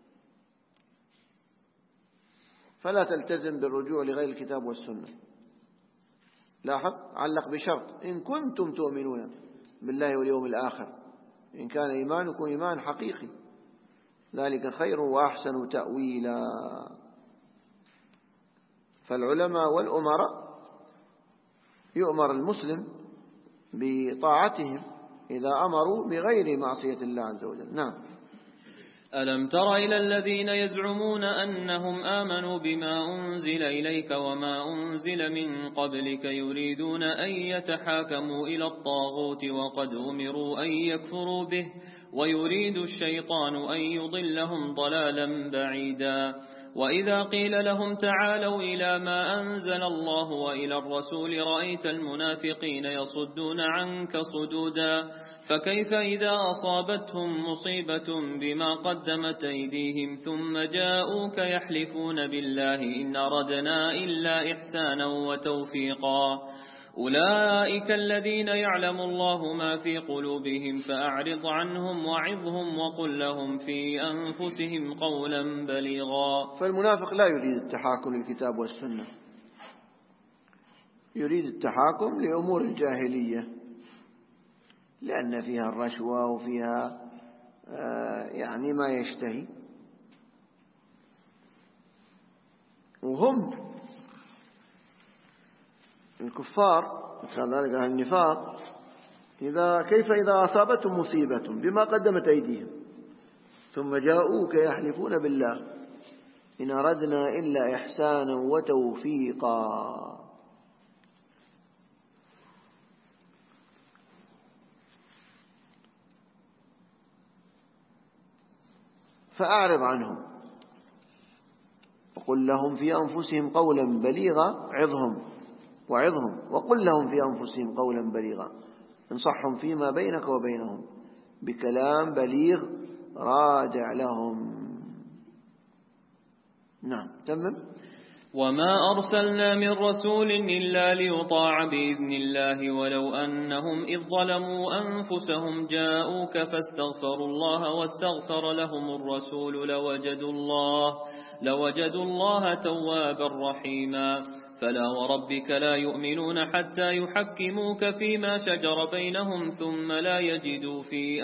فلا تلتزم بالرجوع لغير الكتاب والسنة. لاحظ علق بشرط إن كنتم تؤمنون بالله واليوم الآخر، إن كان إيمانكم إيمان حقيقي ذلك خير وأحسن تأويلا. فالعلماء والأمراء يؤمر المسلم بطاعتهم إذا أمروا بغير معصية الله عز وجل. نعم. ألم تر إلى الذين يزعمون أنهم آمنوا بما أنزل إليك وما أنزل من قبلك يريدون أن يتحاكموا إلى الطاغوت وقد أمروا أن يكفروا به ويريد الشيطان أن يضلهم ضلالا بعيدا. وإذا قيل لهم تعالوا إلى ما أنزل الله وإلى الرسول رأيت المنافقين يصدون عنك صدودا. فكيف إذا أصابتهم مصيبة بما قدمت أيديهم ثم جاءوك يحلفون بالله إن أردنا إلا إحسانا وتوفيقا. أولئك الذين يعلم الله ما في قلوبهم فأعرض عنهم وعظهم وقل لهم في أنفسهم قولا بليغا. فالمنافق لا يريد التحاكم للكتاب والسنة، يريد التحاكم لأمور الجاهلية، لأن فيها الرشوة وفيها يعني ما يشتهي. وهم الكفار كذلك أهل النفاق كيف إذا أصابتهم مصيبة بما قدمت أيديهم ثم جاءوك يحلفون بالله إن أردنا إلا إحسانا وتوفيقا. فأعرض عنهم وقل لهم في أنفسهم قولا بليغا. وعظهم وقل لهم في أنفسهم قولا بليغا. انصحهم فيما بينك وبينهم بكلام بليغ رادع لهم. نعم. تمام. وما أرسلنا من رسول إلا ليطاع بإذن الله ولو أنهم إذ ظلموا أنفسهم جاءوك فاستغفروا الله واستغفر لهم الرسول لوجدوا الله توابا رحيما. فلا وربك لا يؤمنون حتى يحكموك فيما شجر بينهم ثم لا يجدوا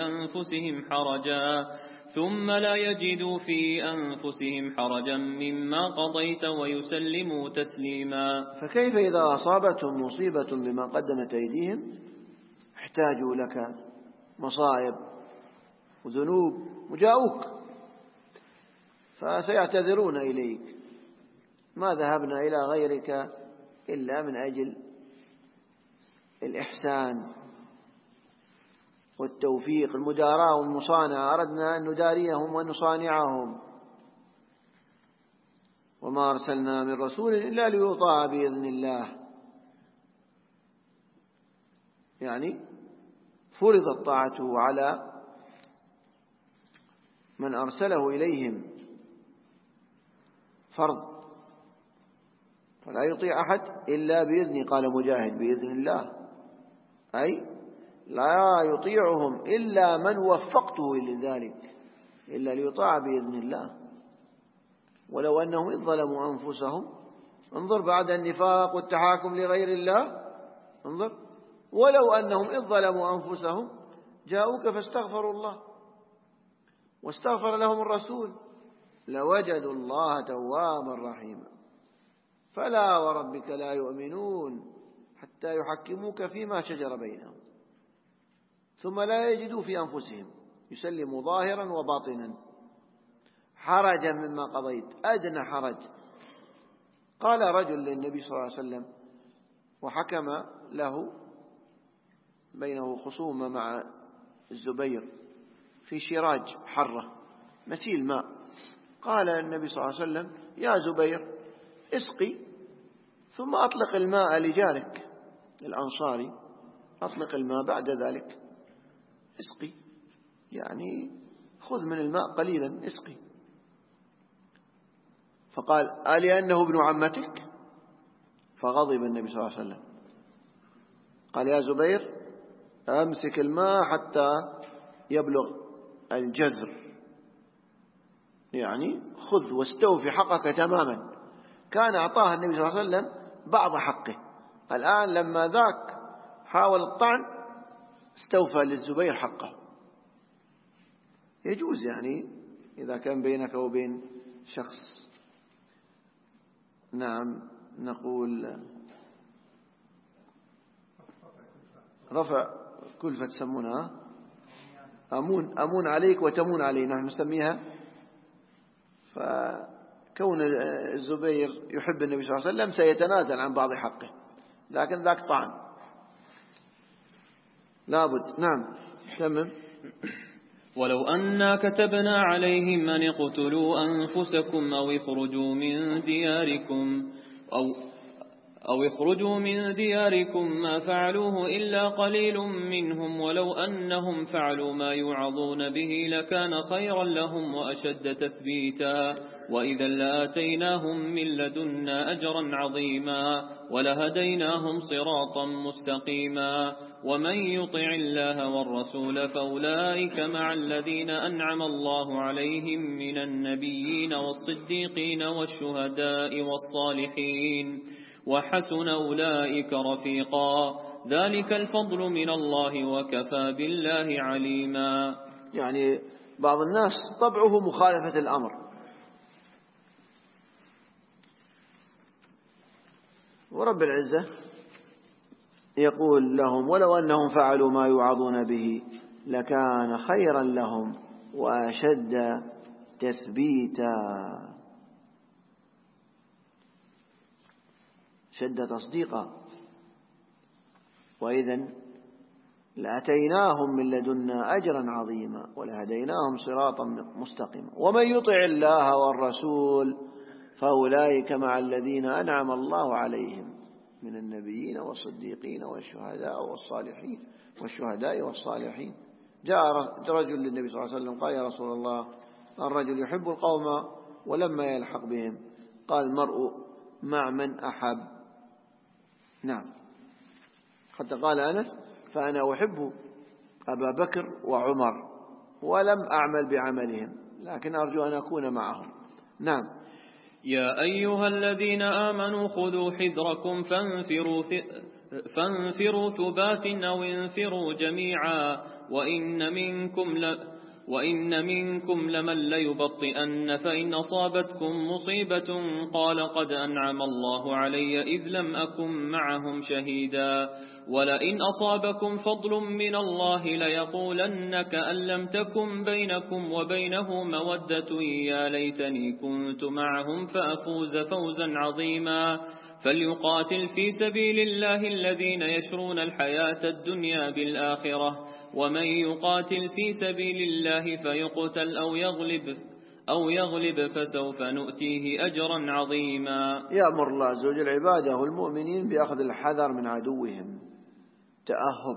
في أنفسهم حرجا مما قضيت ويسلموا تسليما. فكيف إذا أصابتهم مصيبة بما قدمت أيديهم احتاجوا لك مصائب وذنوب وجاءوك فسيعتذرون إليك ما ذهبنا إلى غيرك إلا من أجل الإحسان والتوفيق المداراة والمصانعة، أردنا أن نداريهم ونصانعهم. وما أرسلنا من رسول إلا ليطاع بإذن الله، يعني فرضت طاعته على من أرسله إليهم فرض، فلا يطيع أحد إلا بإذن. قال مجاهد بإذن الله، أي لا يطيعهم إلا من وفقته لذلك، إلا ليطاع بإذن الله. ولو أنهم إذ ظلموا أنفسهم، انظر بعد النفاق والتحاكم لغير الله، انظر ولو أنهم إذ ظلموا أنفسهم جاءوك فاستغفروا الله واستغفر لهم الرسول لوجدوا الله توابا رحيما. فلا وربك لا يؤمنون حتى يحكموك فيما شجر بينهم ثم لا يجدوا في أنفسهم، يسلموا ظاهرا وباطنا، حرجا مما قضيت، أدنى حرج. قال رجل للنبي صلى الله عليه وسلم وحكم له بينه خصومة مع الزبير في شراج حرة مسيل ماء، قال النبي صلى الله عليه وسلم يا زبير اسقي ثم أطلق الماء لجارك الأنصاري، أطلق الماء بعد ذلك اسقي، يعني خذ من الماء قليلا اسقي. فقال ألأنه ابن عمتك؟ فغضب النبي صلى الله عليه وسلم، قال يا زبير أمسك الماء حتى يبلغ الجذر، يعني خذ واستوفي حقك تماما. كان أعطاه النبي صلى الله عليه وسلم بعض حقه، الآن لما ذاك حاول الطعن استوفى للزبير حقه. يجوز يعني إذا كان بينك وبين شخص نعم نقول رفع كلفة تسمونها أمون عليك وتمون علي، نحن نسميها. فكون الزبير يحب النبي صلى الله عليه وسلم سيتنازل عن بعض حقه، لكن ذاك طعن لابد. نعم تمام. ولو أنا كتبنا عليهم أن اقتلوا أنفسكم أو اخرجوا من دياركم ما فعلوه إلا قليل منهم، ولو أنهم فعلوا ما يوعظون به لكان خيرا لهم وأشد تثبيتا، وإذا لآتيناهم من لدنا أجرا عظيما ولهديناهم صراطا مستقيما. ومن يطع الله والرسول فأولئك مع الذين أنعم الله عليهم من النبيين والصديقين والشهداء والصالحين، وحسن أولئك رفيقا، ذلك الفضل من الله وكفى بالله عليما. يعني بعض الناس طبعه مخالفة الأمر، ورب العزة يقول لهم ولو أنهم فعلوا ما يوعظون به لكان خيرا لهم وأشد تثبيتا، شد تصديقا. وإذن لأتيناهم من لدنا أجرا عظيما ولهديناهم صراطا مستقيما. ومن يطع الله والرسول فأولئك مع الذين أنعم الله عليهم من النبيين والصديقين والشهداء والصالحين. جاء رجل للنبي صلى الله عليه وسلم قال: يا رسول الله، الرجل يحب القوم ولما يلحق بهم، قال: المرء مع من أحب. نعم، حتى قال أنس: فأنا أحب أبا بكر وعمر ولم أعمل بعملهم، لكن أرجو أن أكون معهم. نعم. يا أيها الذين آمنوا خذوا حذركم فانفروا ثبات أو انفروا جميعا، وإن منكم لمن ليبطئن، فإن أصابتكم مصيبة قال قد أنعم الله علي إذ لم أكن معهم شهيدا، ولئن أصابكم فضل من الله ليقولن كأن لم تكن بينكم وبينه مودة يا ليتني كنت معهم فأفوز فوزا عظيما. فليقاتل في سبيل الله الذين يشرون الحياة الدنيا بالآخرة، ومن يقاتل في سبيل الله فيقتل أو يغلب فسوف نؤتيه أجرا عظيما. يأمر الله عز وجل عباده المؤمنين بأخذ الحذر من عدوهم، تأهب.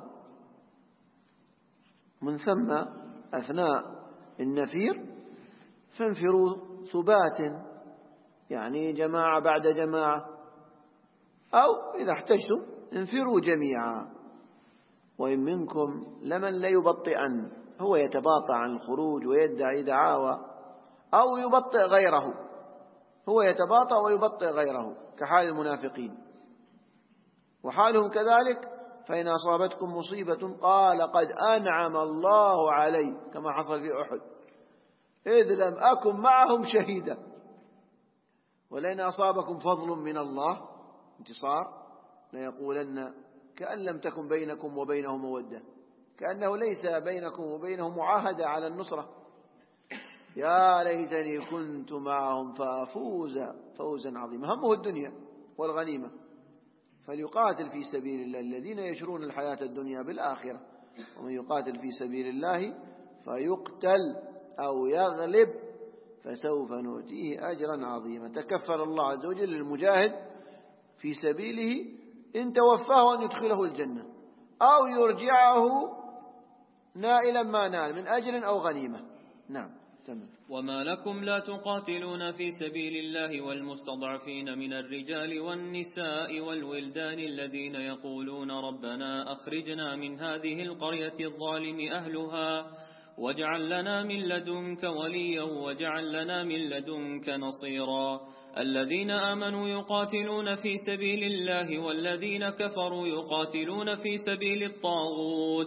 من ثم أثناء النفير فانفروا ثبات، يعني جماعة بعد جماعة، أو إذا احتجتم انفروا جميعا. وإن منكم لمن ليبطئن، هو يتباطأ عن الخروج ويدعي دعاوى، أو يبطئ غيره، هو يتباطأ ويبطئ غيره كحال المنافقين، وحالهم كذلك. فإن أصابتكم مصيبة قال قد أنعم الله علي، كما حصل في أحد، إذ لم أكن معهم شهيدا. ولئن أصابكم فضل من الله، انتصار، ليقولن كأن لم تكن بينكم وبينه مودة، كأنه ليس بينكم وبينه معاهدة على النصرة. يا ليتني كنت معهم فأفوز فوزا عظيما. همه الدنيا والغنيمة. فليقاتل في سبيل الله الذين يشرون الحياة الدنيا بالآخرة، ومن يقاتل في سبيل الله فيقتل أو يغلب فسوف نؤتيه أجرا عظيما. تكفل الله عز وجل للمجاهد في سبيله إن توفاه أن يدخله الجنة، أو يرجعه نائلا ما نال من أجر أو غنيمة. نعم تمام. وما لكم لا تقاتلون في سبيل الله والمستضعفين من الرجال والنساء والولدان الذين يقولون ربنا أخرجنا من هذه القرية الظالم أهلها واجعل لنا من لدنك وليا واجعل لنا من لدنك نصيرا. الذين آمنوا يقاتلون في سبيل الله والذين كفروا يقاتلون في سبيل الطاغوت،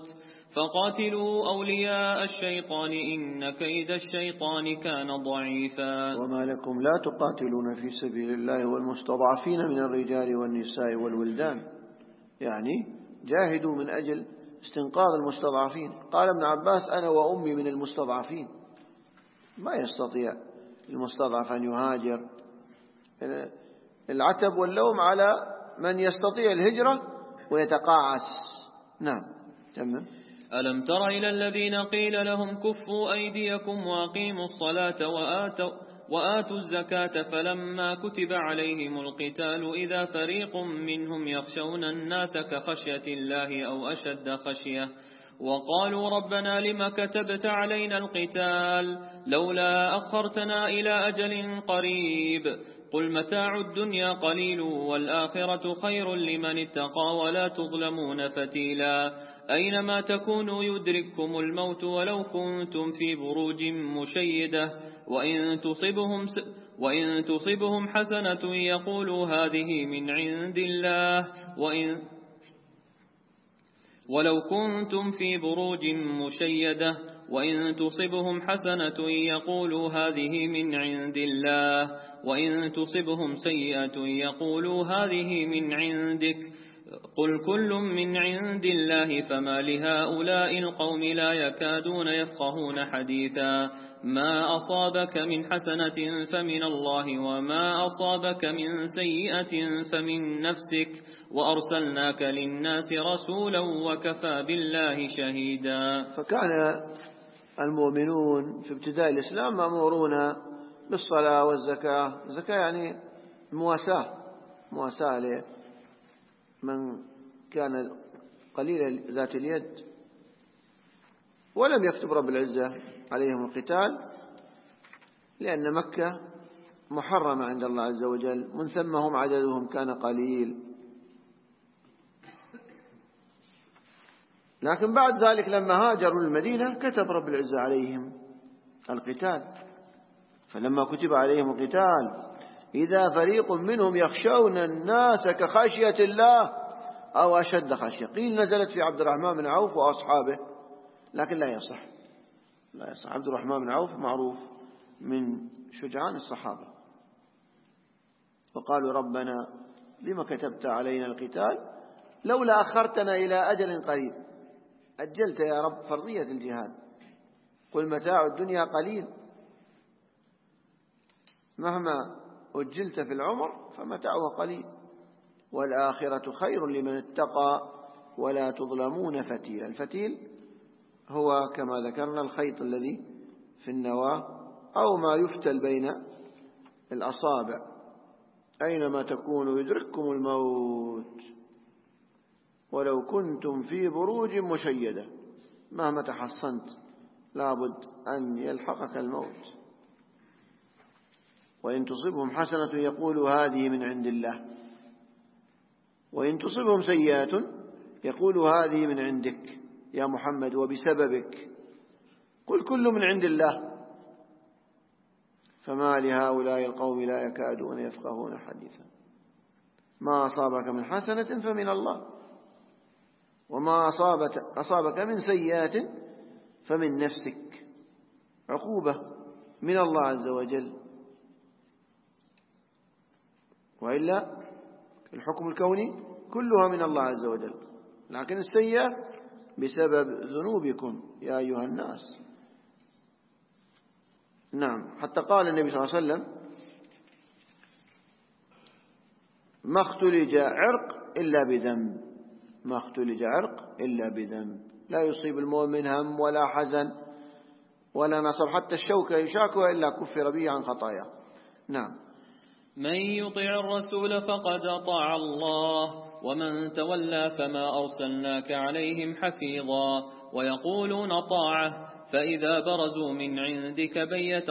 فقاتلوا أولياء الشيطان إن كيد الشيطان كان ضعيفا. وما لكم لا تقاتلون في سبيل الله والمستضعفين من الرجال والنساء والولدان، يعني جاهدوا من أجل استنقاذ المستضعفين. قال ابن عباس: أنا وأمي من المستضعفين. ما يستطيع المستضعف أن يهاجر. العتب واللوم على من يستطيع الهجرة ويتقاعس. نعم، تمام. ألم تر إلى الذين قيل لهم كفوا أيديكم وأقيموا الصلاة وآتوا الزكاة فلما كتب عليهم القتال إذا فريق منهم يخشون الناس كخشية الله أو أشد خشية وقالوا ربنا لم كتبت علينا القتال لولا أخرتنا إلى أجل قريب قل متاع الدنيا قليل والآخرة خير لمن اتقى ولا تظلمون فتيلا أينما تكونوا يدرككم الموت ولو كنتم في بروج مشيدة وإن تصبهم حسنة يقولوا هذه من عند الله ولو كنتم في بروج مشيدة وإن تصبهم حسنة يقولوا هذه من عند الله وإن تصبهم سيئة يقولوا هذه من عندك قل كل من عند الله فما لهؤلاء القوم لا يكادون يفقهون حديثا ما أصابك من حسنة فمن الله وما أصابك من سيئة فمن نفسك وأرسلناك للناس رسولا وكفى بالله شهيدا. فكان المؤمنون في ابتداء الإسلام مأمورون بالصلاة والزكاة. الزكاة يعني مواساة لمن كان قليل ذات اليد، ولم يكتب رب العزة عليهم القتال لأن مكة محرمة عند الله عز وجل، من ثم هم عددهم كان قليل. لكن بعد ذلك لما هاجروا المدينة كتب رب العزة عليهم القتال، فلما كتب عليهم القتال إذا فريق منهم يخشون الناس كخشية الله أو أشد خشية. قيل نزلت في عبد الرحمن بن عوف وأصحابه، لكن لا يصح. عبد الرحمن بن عوف معروف من شجعان الصحابة. وقالوا ربنا لما كتبت علينا القتال لولا أخرتنا إلى أجل قريب. أجلت يا رب فرضية الجهاد. قل متاع الدنيا قليل، مهما أجلت في العمر فمتاعه قليل، والآخرة خير لمن اتقى ولا تظلمون فتيلا. الفتيل هو كما ذكرنا الخيط الذي في النواة أو ما يفتل بين الأصابع. أينما تكونوا يدرككم الموت ولو كنتم في بروج مشيدة. مهما تحصنت لابد أن يلحقك الموت. وإن تصبهم حسنة يقولوا هذه من عند الله وإن تصبهم سيئة يقولوا هذه من عندك يا محمد وبسببك قل كل من عند الله فما لهؤلاء القوم لا يكادون يفقهون حديثا. ما أصابك من حسنة فمن الله وما أصابك من سيئة فمن نفسك. عقوبة من الله عز وجل، وإلا الحكم الكوني كلها من الله عز وجل، لكن السيئة بسبب ذنوبكم يا أيها الناس. نعم، حتى قال النبي صلى الله عليه وسلم ما اختلج عرق إلا بذنب. ما اختلج عرق إلا بذنب. لا يصيب المؤمن هم ولا حزن ولا نصب، حتى الشوكة يشاكها إلا كفر به عن خطاياه. نعم. من يطع الرسول فقد أطاع الله ومن تولى فما أرسلناك عليهم حفيظا ويقولون طاعة فإذا برزوا من عندك بيت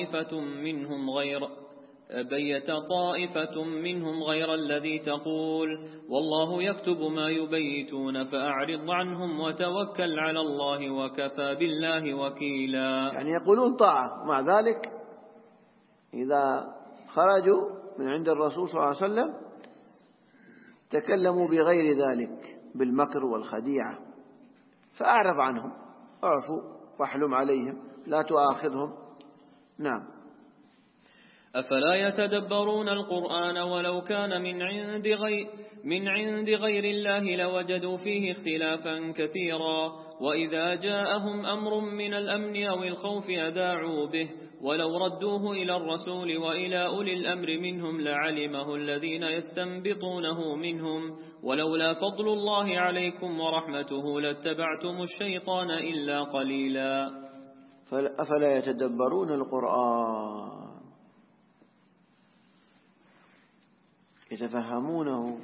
طائفة منهم غير الذي تقول والله يكتب ما يبيتون فأعرض عنهم وتوكل على الله وكفى بالله وكيلا. يعني يقولون طاعة، مع ذلك إذا خرجوا من عند الرسول صلى الله عليه وسلم تكلموا بغير ذلك بالمكر والخديعة. فأعرض عنهم، اعفوا واحلم عليهم، لا تؤاخذهم. نعم. أفلا يتدبرون القرآن ولو كان من عند غير الله لوجدوا فيه اختلافا كثيرا، وإذا جاءهم أمر من الأمن أو الخوف أذاعوا به، ولو ردوه إلى الرسول وإلى أولي الأمر منهم لعلمه الذين يستنبطونه منهم، ولولا فضل الله عليكم ورحمته لاتبعتم الشيطان إلا قليلا. أفلا يتدبرون القرآن يتفهمونه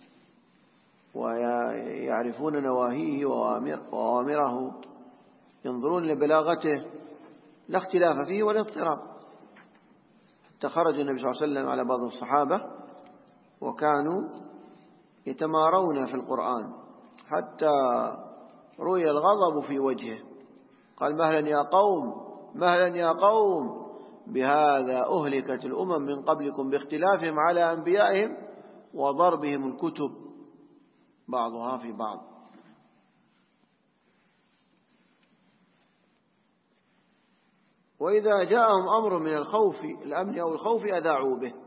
ويعرفون نواهيه وأوامره، ينظرون لبلاغته، لا اختلاف فيه ولا اضطراب. حتى خرج النبي صلى الله عليه وسلم على بعض الصحابة وكانوا يتمارون في القرآن حتى رؤي الغضب في وجهه، قال مهلا يا قوم، مهلا يا قوم، بهذا أهلكت الأمم من قبلكم باختلافهم على أنبيائهم وضربهم الكتب بعضها في بعض. وإذا جاءهم أمر من الخوف الأمن أو الخوف أذاعوا به،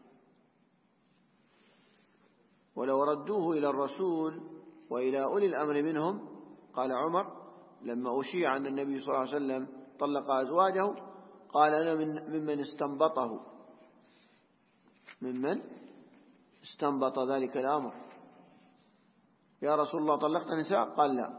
ولو ردوه إلى الرسول وإلى أولي الأمر منهم. قال عمر لما أشيع أن النبي صلى الله عليه وسلم طلق أزواجه قال أنا ممن استنبطه، ممن استنبط ذلك الأمر. يا رسول الله طلقت النساء؟ قال لا.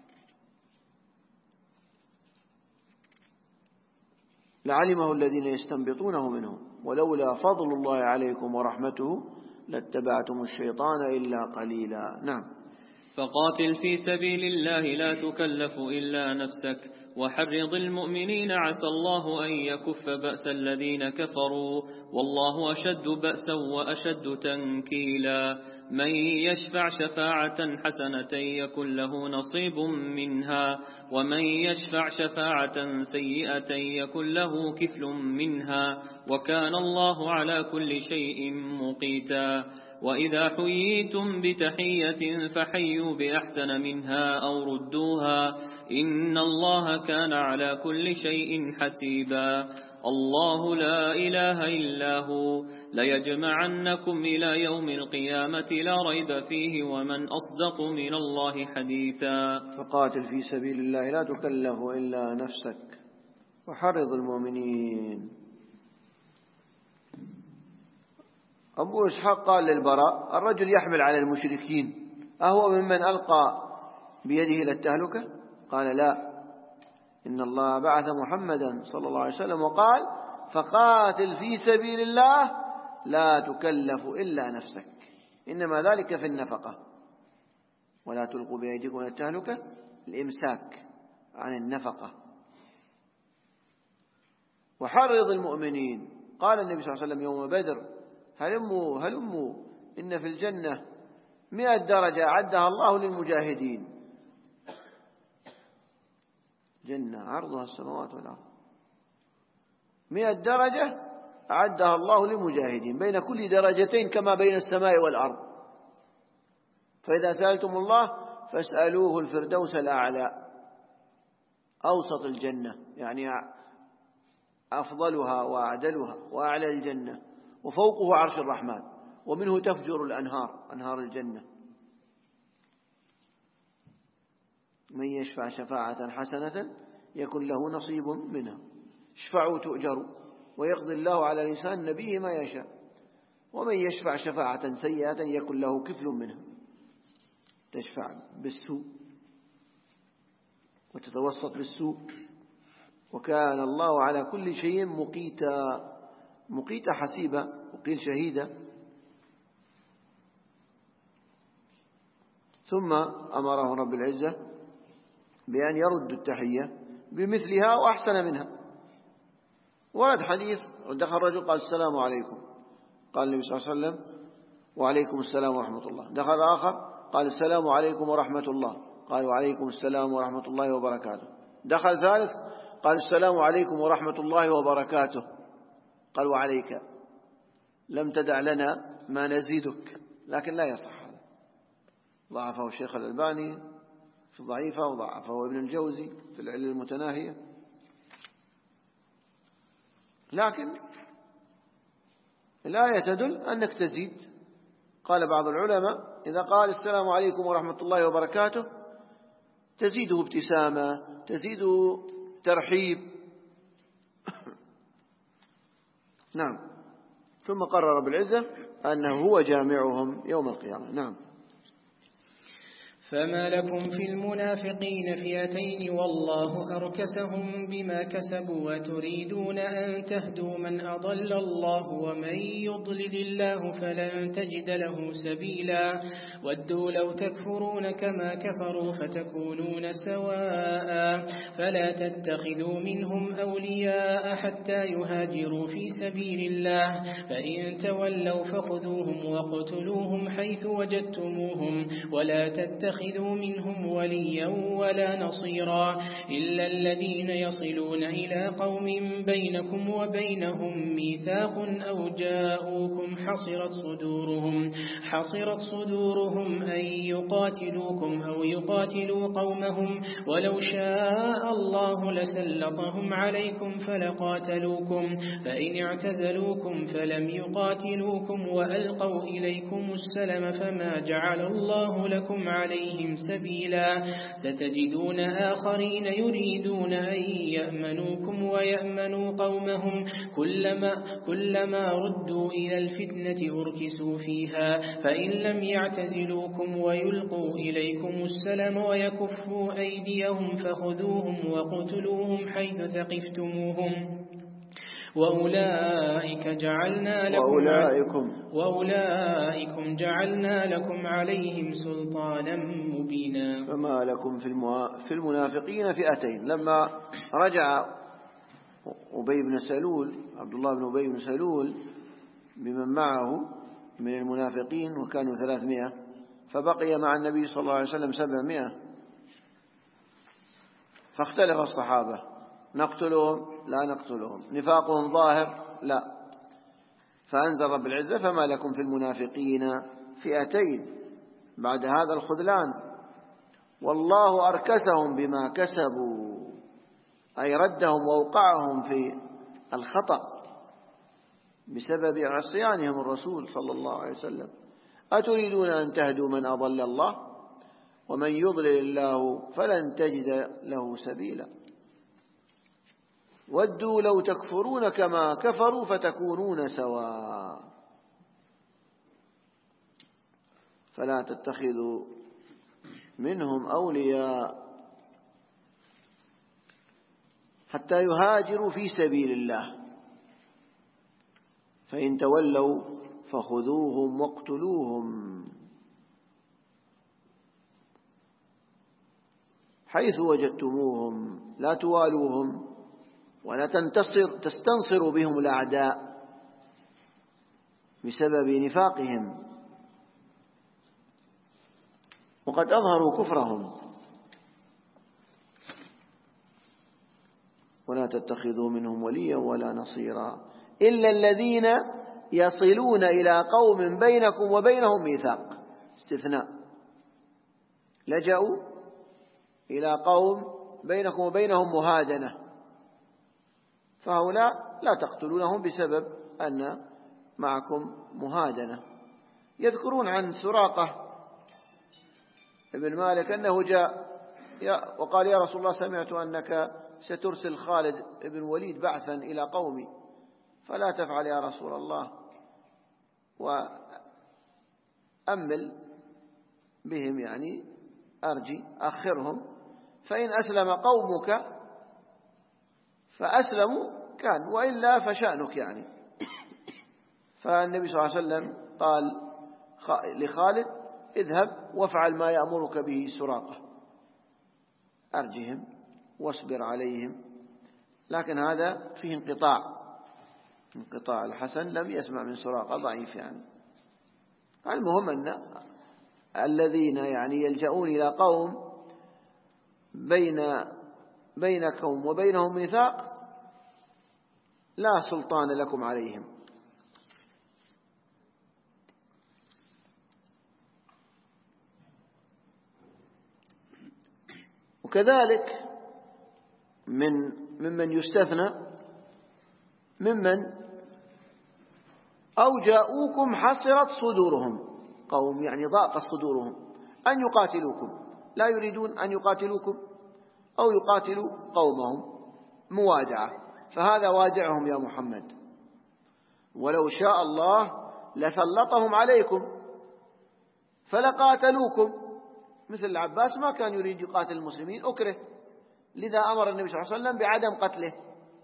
لعلمه الذين يستنبطونه منهم ولولا فضل الله عليكم ورحمته لاتبعتم الشيطان إلا قليلا. نعم. فقاتل في سبيل الله لا تكلف إلا نفسك وحرض المؤمنين عسى الله أن يكف بأس الذين كفروا والله أشد بأسا وأشد تنكيلا. من يشفع شفاعة حسنة يكن له نصيب منها ومن يشفع شفاعة سيئة يكن له كفل منها وكان الله على كل شيء مقيتا. وإذا حييتم بتحية فحيوا بأحسن منها أو ردوها إن الله كان على كل شيء حسيبا. الله لا إله إلا هو ليجمعنكم إلى يوم القيامة لا ريب فيه ومن أصدق من الله حديثا. فقاتل في سبيل الله لا تكلف إلا نفسك وحرض المؤمنين. أبو إسحاق قال للبراء الرجل يحمل على المشركين أهو ممن ألقى بيده إلى التهلكة؟ قال لا، إن الله بعث محمدا صلى الله عليه وسلم وقال فقاتل في سبيل الله لا تكلف إلا نفسك، إنما ذلك في النفقة، ولا تلقوا بأيديكم إلى التهلكة، الإمساك عن النفقة. وحرض المؤمنين. قال النبي صلى الله عليه وسلم يوم بدر هلموا إن في الجنة 100 درجة أعدها الله للمجاهدين، جنة عرضها السماوات والأرض، 100 درجة أعدها الله للمجاهدين، بين كل درجتين كما بين السماء والأرض. فإذا سألتم الله فاسألوه الفردوس الأعلى، أوسط الجنة، يعني أفضلها وأعدلها وأعلى الجنة، وفوقه عرش الرحمن، ومنه تفجر الأنهار، أنهار الجنة. من يشفع شفاعة حسنة يكن له نصيب منها، اشفعوا تؤجروا، ويقضي الله على لسان نبيه ما يشاء. ومن يشفع شفاعة سيئة يكن له كفل منها، تشفع بالسوء وتتوسط بالسوء، وكان الله على كل شيء مقيتا حسيبا، وقيل شهيدا. ثم أمره رب العزة بأن يرد التحية بمثلها وأحسن منها. ورد حديث دخل رجل قال السلام عليكم، قال النبي صلى الله عليه وسلم وعليكم السلام ورحمة الله. دخل آخر قال السلام عليكم ورحمة الله، قال وعليكم السلام ورحمة الله وبركاته. دخل ثالث قال السلام عليكم ورحمة الله وبركاته، قال وعليك، لم تدع لنا ما نزيدك، لكن لا يصح هذا، ضعفه الشيخ الألباني في ضعيفة وضعفه ابن الجوزي في العلل المتناهية. لكن الآية تدل أنك تزيد. قال بعض العلماء إذا قال السلام عليكم ورحمة الله وبركاته تزيده ابتسامة، تزيده ترحيب. نعم. ثم قرر رب العزة أنه هو جامعهم يوم القيامة. نعم. فما لكم في المنافقين فئتين والله أركسهم بما كسبوا وتريدون أن تهدوا من أضل الله ومن يضلل الله فلن تجد له سبيلا ودوا لو تكفرون كما كفروا فتكونون سواء فلا تتخذوا منهم أولياء حتى يهاجروا في سبيل الله فإن تولوا فخذوهم وقتلوهم حيث وجدتموهم ولا تتخذوا منهم وليا ولا نصيرا إلا الذين يصلون إلى قوم بينكم وبينهم ميثاق أو جاءوكم حصرت صدورهم أن يقاتلوكم أو يقاتلوا قومهم ولو شاء الله لسلطهم عليكم فلقاتلوكم فإن اعتزلوكم فلم يقاتلوكم وألقوا إليكم السلم فما جعل الله لكم عليهم سبيلا ستجدون آخرين يريدون أن يأمنوكم ويأمنوا قومهم كلما ردوا إلى الفتنة أركسوا فيها فإن لم يعتزلوكم ويلقوا إليكم السلم ويكفوا أيديهم فخذوهم وقتلوهم حيث ثقفتموهم وأولئكم جعلنا لكم عليهم سلطانا مبينا. فما لكم في المنافقين فئتين. لما رجع أبي بن سلول عبد الله بن أبي بن سلول بمن معه من المنافقين وكانوا 300 فبقي مع النبي صلى الله عليه وسلم 700 فاختلف الصحابة نقتلهم لا نقتلهم نفاقهم ظاهر لا فأنزل رب العزة فما لكم في المنافقين فئتين بعد هذا الخذلان والله أركسهم بما كسبوا أي ردهم ووقعهم في الخطأ بسبب عصيانهم الرسول صلى الله عليه وسلم أتريدون أن تهدوا من أضل الله ومن يضلل الله فلن تجد له سبيلا ودوا لو تكفرون كما كفروا فتكونون سواء فلا تتخذوا منهم أولياء حتى يهاجروا في سبيل الله فإن تولوا فخذوهم واقتلوهم حيث وجدتموهم لا توالوهم ولا تستنصروا بهم الأعداء بسبب نفاقهم وقد أظهروا كفرهم ولا تتخذوا منهم وليا ولا نصيرا إلا الذين يصلون إلى قوم بينكم وبينهم ميثاق استثناء لجأوا إلى قوم بينكم وبينهم مهادنة فهؤلاء لا تقتلونهم بسبب أن معكم مهادنة. يذكرون عن سراقة ابن مالك أنه جاء وقال يا رسول الله سمعت أنك سترسل خالد بن وليد بعثا إلى قومي فلا تفعل يا رسول الله وأمل بهم يعني أرجي أخرهم فإن أسلم قومك فأسلموا كان وإلا فشأنك يعني. فالنبي صلى الله عليه وسلم قال لخالد اذهب وافعل ما يأمرك به سراقة أرجهم واصبر عليهم. لكن هذا فيه انقطاع الحسن لم يسمع من سراقة ضعيف يعني. المهم أن الذين يعني يلجؤون إلى قوم بينكم وبينهم ميثاق لا سلطان لكم عليهم. وكذلك ممن يستثنى ممن أو جاءوكم حصرت صدورهم، قوم يعني ضاقت صدورهم أن يقاتلوكم، لا يريدون أن يقاتلوكم أو يقاتلوا قومهم موادعة، فهذا وادعهم يا محمد. ولو شاء الله لسلطهم عليكم فلقاتلوكم، مثل العباس ما كان يريد يقاتل المسلمين، أكره، لذا أمر النبي صلى الله عليه وسلم بعدم قتله.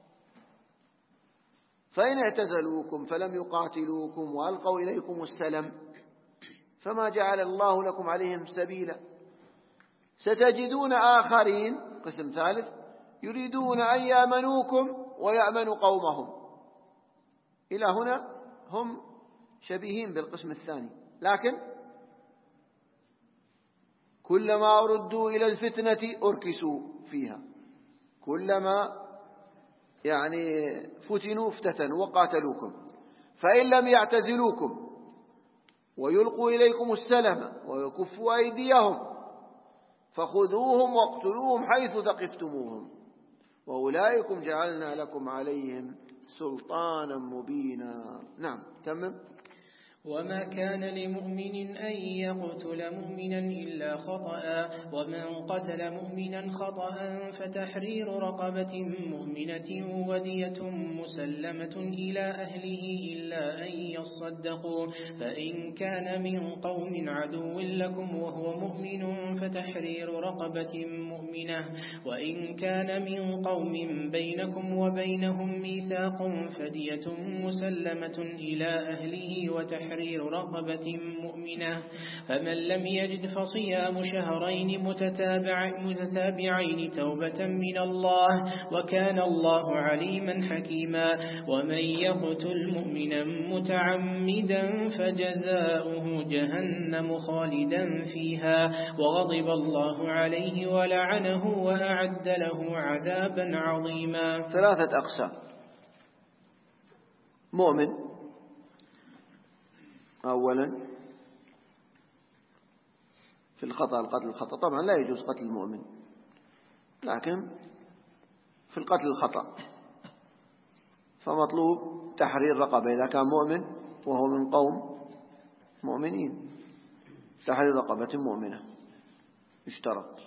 فإن اعتزلوكم فلم يقاتلوكم وألقوا إليكم السلم فما جعل الله لكم عليهم سبيلا. ستجدون آخرين، قسم ثالث، يريدون أن يأمنوكم ويأمنوا قومهم. إلى هنا هم شبيهين بالقسم الثاني، لكن كلما ردوا إلى الفتنة أركسوا فيها، كلما يعني فتنوا افتتنوا وقاتلوكم. فإن لم يعتزلوكم ويلقوا إليكم السلم ويكفوا أيديهم فخذوهم واقتلوهم حيث ثقفتموهم وأولئكم جعلنا لكم عليهم سلطانا مبينا. نعم، تمام. وما كان لمؤمن أن يقتل مؤمنا إلا خطأ، ومن قتل مؤمنا خطأ فتحرير رقبة مؤمنة ودية مسلمة إلى أهله إلا أن يصدقوا، فإن كان من قوم عدو لكم وهو مؤمن فتحرير رقبة مؤمنة، وإن كان من قوم بينكم وبينهم ميثاق فدية مسلمة إلى أهله وتحرير رقبة مؤمنة. فمن لم يجد فصيام شهرين متتابعين توبة من الله، وكان الله عليما حكيما. ومن يقتل مؤمنا متعمدا فجزاؤه جهنم خالدا فيها وغضب الله عليه ولعنه وأعد له عذابا عظيما. 3 أقسام: مؤمن أولا في الخطأ، القتل الخطأ، طبعا لا يجوز قتل المؤمن، لكن في القتل الخطأ فمطلوب تحرير رقبة إذا كان مؤمن وهو من قوم مؤمنين، تحرير رقبة مؤمنة اشترط،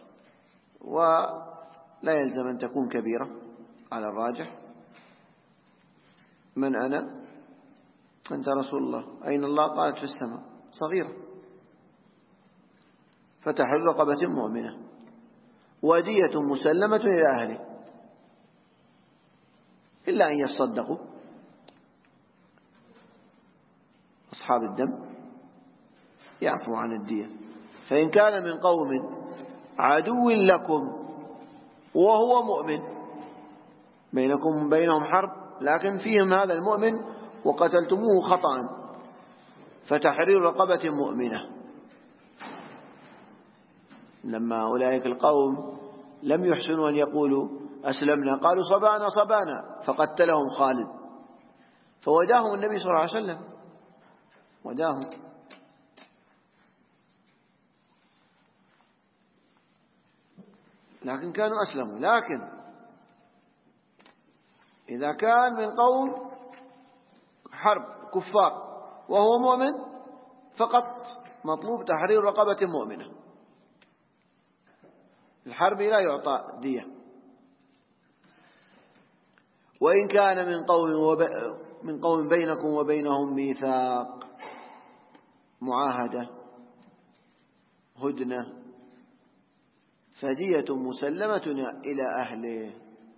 ولا يلزم أن تكون كبيرة على الراجح. من أنا؟ أنت رسول الله. أين الله؟ قالت في السماء. صغيرة، فتحرير رقبة مؤمنة ودية مسلمة إلى أهله إلا أن يصدقوا، أصحاب الدم يعفو عن الدية. فإن كان من قوم عدو لكم وهو مؤمن، بينكم بينهم حرب لكن فيهم هذا المؤمن وقتلتموه خطأ، فتحرير رقبة مؤمنة. لما أولئك القوم لم يحسنوا أن يقولوا أسلمنا، قالوا صبانا، فقتلهم خالد، فوداهم النبي صلى الله عليه وسلم، وداهم. لكن كانوا أسلموا. لكن إذا كان من قوم حرب كفار وهو مؤمن فقط مطلوب تحرير رقبة مؤمنة. الحرب لا يعطى دية. وإن كان من قوم بينكم وبينهم ميثاق، معاهدة، هدنة، فدية مسلمة إلى أهله.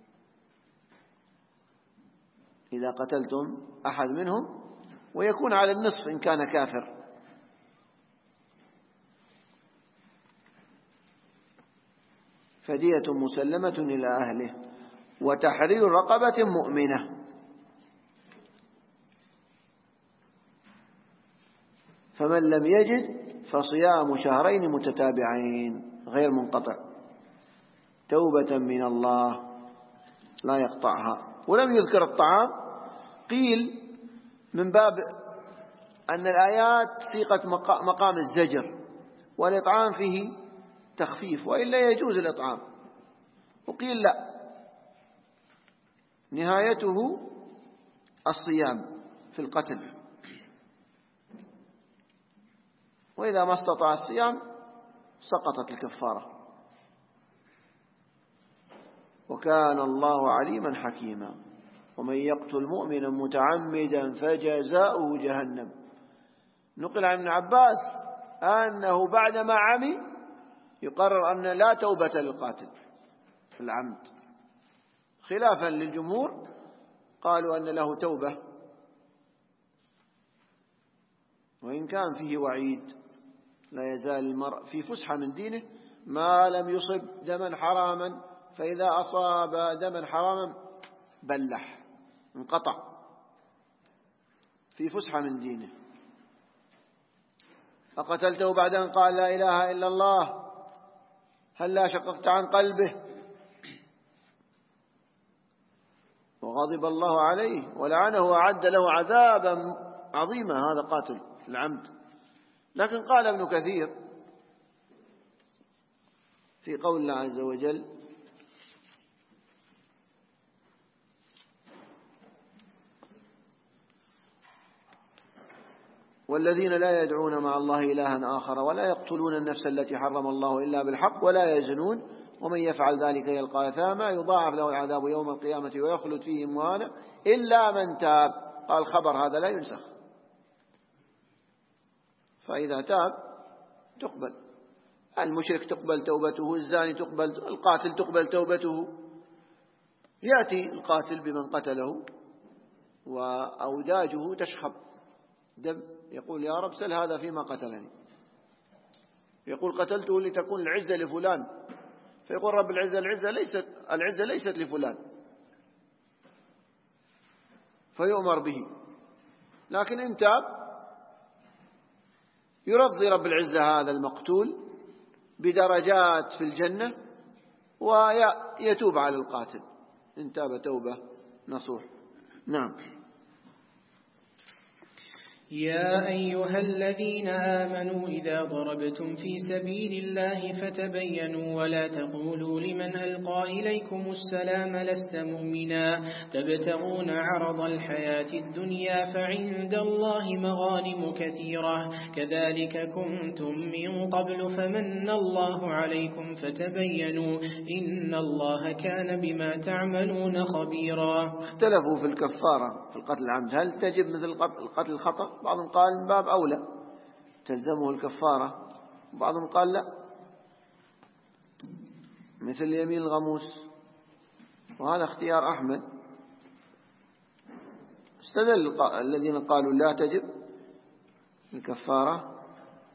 إذا قتلتم أحد منهم ويكون على النصف إن كان كافر، فدية مسلمة إلى أهله وتحرير رقبة مؤمنة. فمن لم يجد فصيام شهرين متتابعين غير منقطع توبة من الله لا يقطعها. ولم يذكر الطعام، قيل من باب أن الآيات سيقت مقام الزجر، والإطعام فيه تخفيف، وإلا يجوز الإطعام وقيل لا، نهايته الصيام في القتل، وإذا ما استطاع الصيام سقطت الكفارة. وكان الله عليما حكيما. ومن يقتل مؤمنا متعمدا فجزاؤه جهنم. نقل عن ابن عباس أنه بعدما عمي يقرر أن لا توبة للقاتل في العمد، خلافا للجمهور قالوا أن له توبة، وإن كان فيه وعيد. لا يزال المرء في فسحة من دينه ما لم يصب دما حراما، فإذا أصاب دما حراما بلح انقطع، في فسحة من دينه. أقتلته بعد أن قال لا إله إلا الله هل لا شققت عن قلبه؟ وغضب الله عليه ولعنه وأعد له عذابا عظيما. هذا قاتل العمد. لكن قال ابن كثير في قول الله عز وجل: والذين لا يدعون مع الله إلها آخر ولا يقتلون النفس التي حرم الله إلا بالحق ولا يزنون ومن يفعل ذلك يلقى أثاما يضاعف له العذاب يوم القيامة ويخلد فيه مهانا إلا من تاب. قال خبر هذا لا ينسخ، فإذا تاب تقبل. المشرك تقبل توبته، الزاني تقبل، القاتل تقبل توبته. يأتي القاتل بمن قتله وأوداجه تشخب دم، يقول يا رب سل هذا فيما قتلني. يقول قتلته لتكون العزة لفلان، فيقول رب العزة ليست لفلان، فيؤمر به. لكن إن تاب يرضي رب العزة هذا المقتول بدرجات في الجنة ويتوب على القاتل إن تاب توبة نصوح. نعم. يا أيها الذين آمنوا إذا ضربتم في سبيل الله فتبينوا ولا تقولوا لمن ألقى إليكم السلام لست مؤمنا تبتغون عرض الحياة الدنيا فعند الله مغانم كثيرة كذلك كنتم من قبل فمن الله عليكم فتبينوا إن الله كان بما تعملون خبيرا. اختلفوا في الكفارة في القتل العمد، هل تجب مثل القتل الخطأ؟ بعضهم قال من باب أولى تلزمه الكفارة، وبعضهم قال لا مثل يمين الغموس، وهذا اختيار أحمد. استدل الذين قالوا لا تجب الكفارة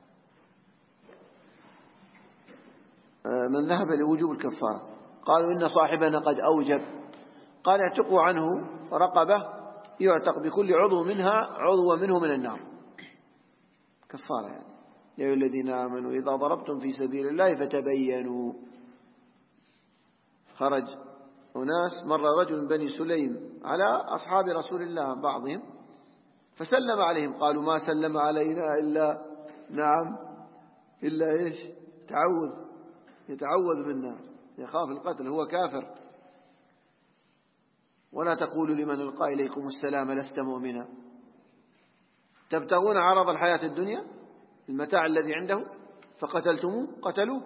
من ذهب لوجوب الكفارة، قالوا إن صاحبنا قد أوجب، قال اعتقوا عنه رقبة يعتق بكل عضو منه من النار، كفارة يعني. يا أيها الذين آمنوا إذا ضربتم في سبيل الله فتبينوا. خرج أناس، مر رجل من بني سليم على أصحاب رسول الله بعضهم فسلم عليهم، قالوا ما سلم علينا إلا إيش؟ يتعوذ بالنار، يخاف القتل، هو كافر. ولا تقولوا لمن ألقى إليكم السلام لست مؤمنا تبتغون عرض الحياة الدنيا، المتاع الذي عنده، فقتلتموه قتلوه،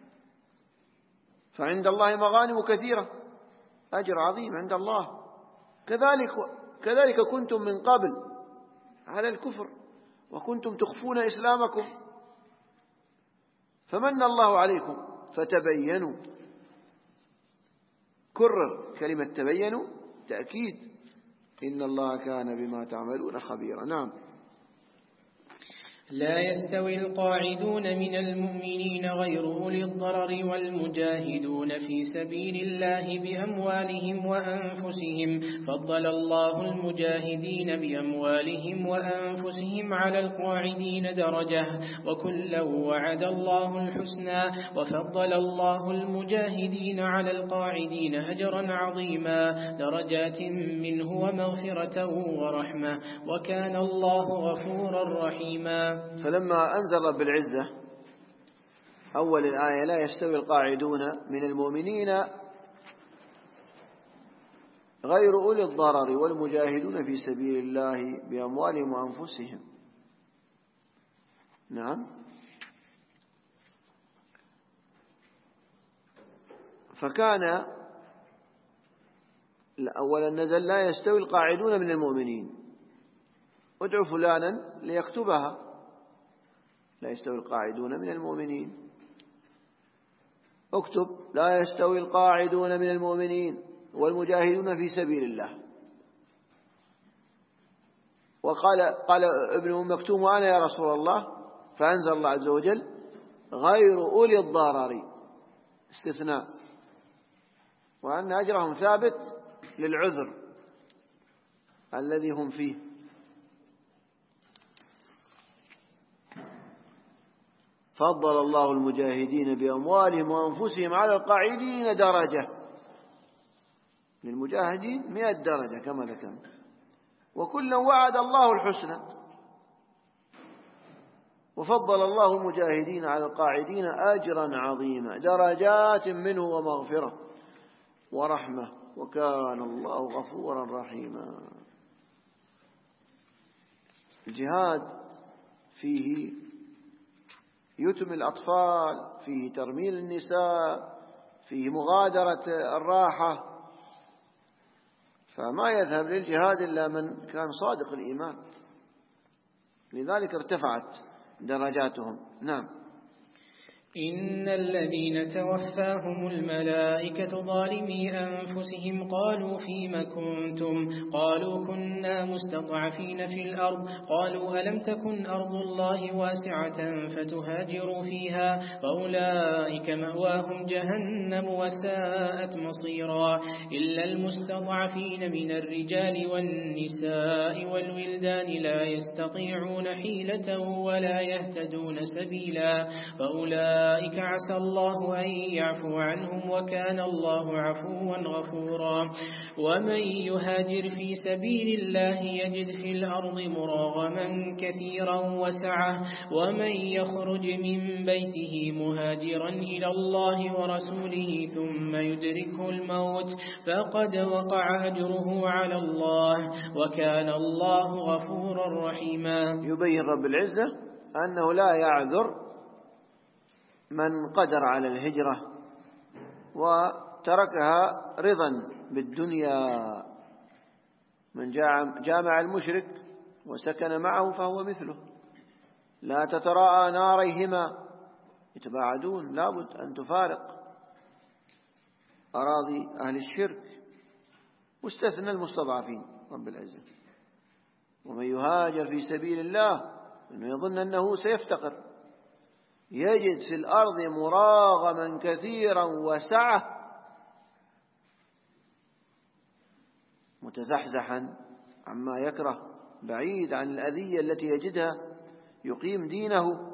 فعند الله مغانم كثيرة، أجر عظيم عند الله. كذلك كنتم من قبل على الكفر وكنتم تخفون إسلامكم فمن الله عليكم فتبينوا. كرر كلمة تبينوا تأكيد إن الله كان بما تعملون خبيرا. نعم. لا يستوي القاعدون من المؤمنين غير أولي الضرر والمجاهدون في سبيل الله بأموالهم وأنفسهم فضل الله المجاهدين بأموالهم وأنفسهم على القاعدين درجة وكلا وعد الله الحسنى وفضل الله المجاهدين على القاعدين أجرا عظيما درجات منه ومغفرة ورحمة وكان الله غفورا رحيما. فلما أنزل رب العزة أول الآية لا يستوي القاعدون من المؤمنين غير أولي الضرر والمجاهدون في سبيل الله بأموالهم وأنفسهم. نعم. فكان أولا نزل لا يستوي القاعدون من المؤمنين، ادعو فلانا ليكتبها، لا يستوي القاعدون من المؤمنين، اكتب لا يستوي القاعدون من المؤمنين والمجاهدون في سبيل الله. قال ابن أم مكتوم وأنا يا رسول الله، فأنزل الله عز وجل غير أولي الضرر، استثناء، وأن أجرهم ثابت للعذر الذي هم فيه. فضل الله المجاهدين بأموالهم وأنفسهم على القاعدين درجة، للمجاهدين 100 درجة كما ذكرنا، وكلا وعد الله الحسنى. وفضل الله المجاهدين على القاعدين أجرا عظيما، درجات منه ومغفرة ورحمة، وكان الله غفورا رحيما. الجهاد فيه يتم الأطفال، فيه ترميل النساء، فيه مغادرة الراحة، فما يذهب للجهاد إلا من كان صادق الإيمان، لذلك ارتفعت درجاتهم. نعم. إن الذين توفاهم الملائكة ظالمي أنفسهم قالوا فيم كنتم؟ قالوا كنا مستضعفين في الأرض. قالوا ألم تكن أرض الله واسعة فتهاجروا فيها؟ فأولئك مأواهم جهنم وساءت مصيرا. إلا المستضعفين من الرجال والنساء والولدان لا يستطيعون حيلة ولا يهتدون سبيلا، فأولئك عسى الله أن يعفو عنهم وكان الله عفوا غفورا. ومن يهاجر في سبيل الله يجد في الأرض مراغما كثيرا وسعة، ومن يخرج من بيته مهاجرا إلى الله ورسوله ثم يدركه الموت فقد وقع أجره على الله وكان الله غفورا رحيما. يبين رب العزة أنه لا يعذر من قدر على الهجرة وتركها رضا بالدنيا. من جامع المشرك وسكن معه فهو مثله. لا تتراءى ناريهما يتباعدون، لابد أن تفارق أراضي أهل الشرك، واستثنى المستضعفين رب العزة. ومن يهاجر في سبيل الله إنه يظن أنه سيفتقر يجد في الأرض مراغما كثيرا وسعة، متزحزحا عما يكره، بعيد عن الأذية التي يجدها، يقيم دينه،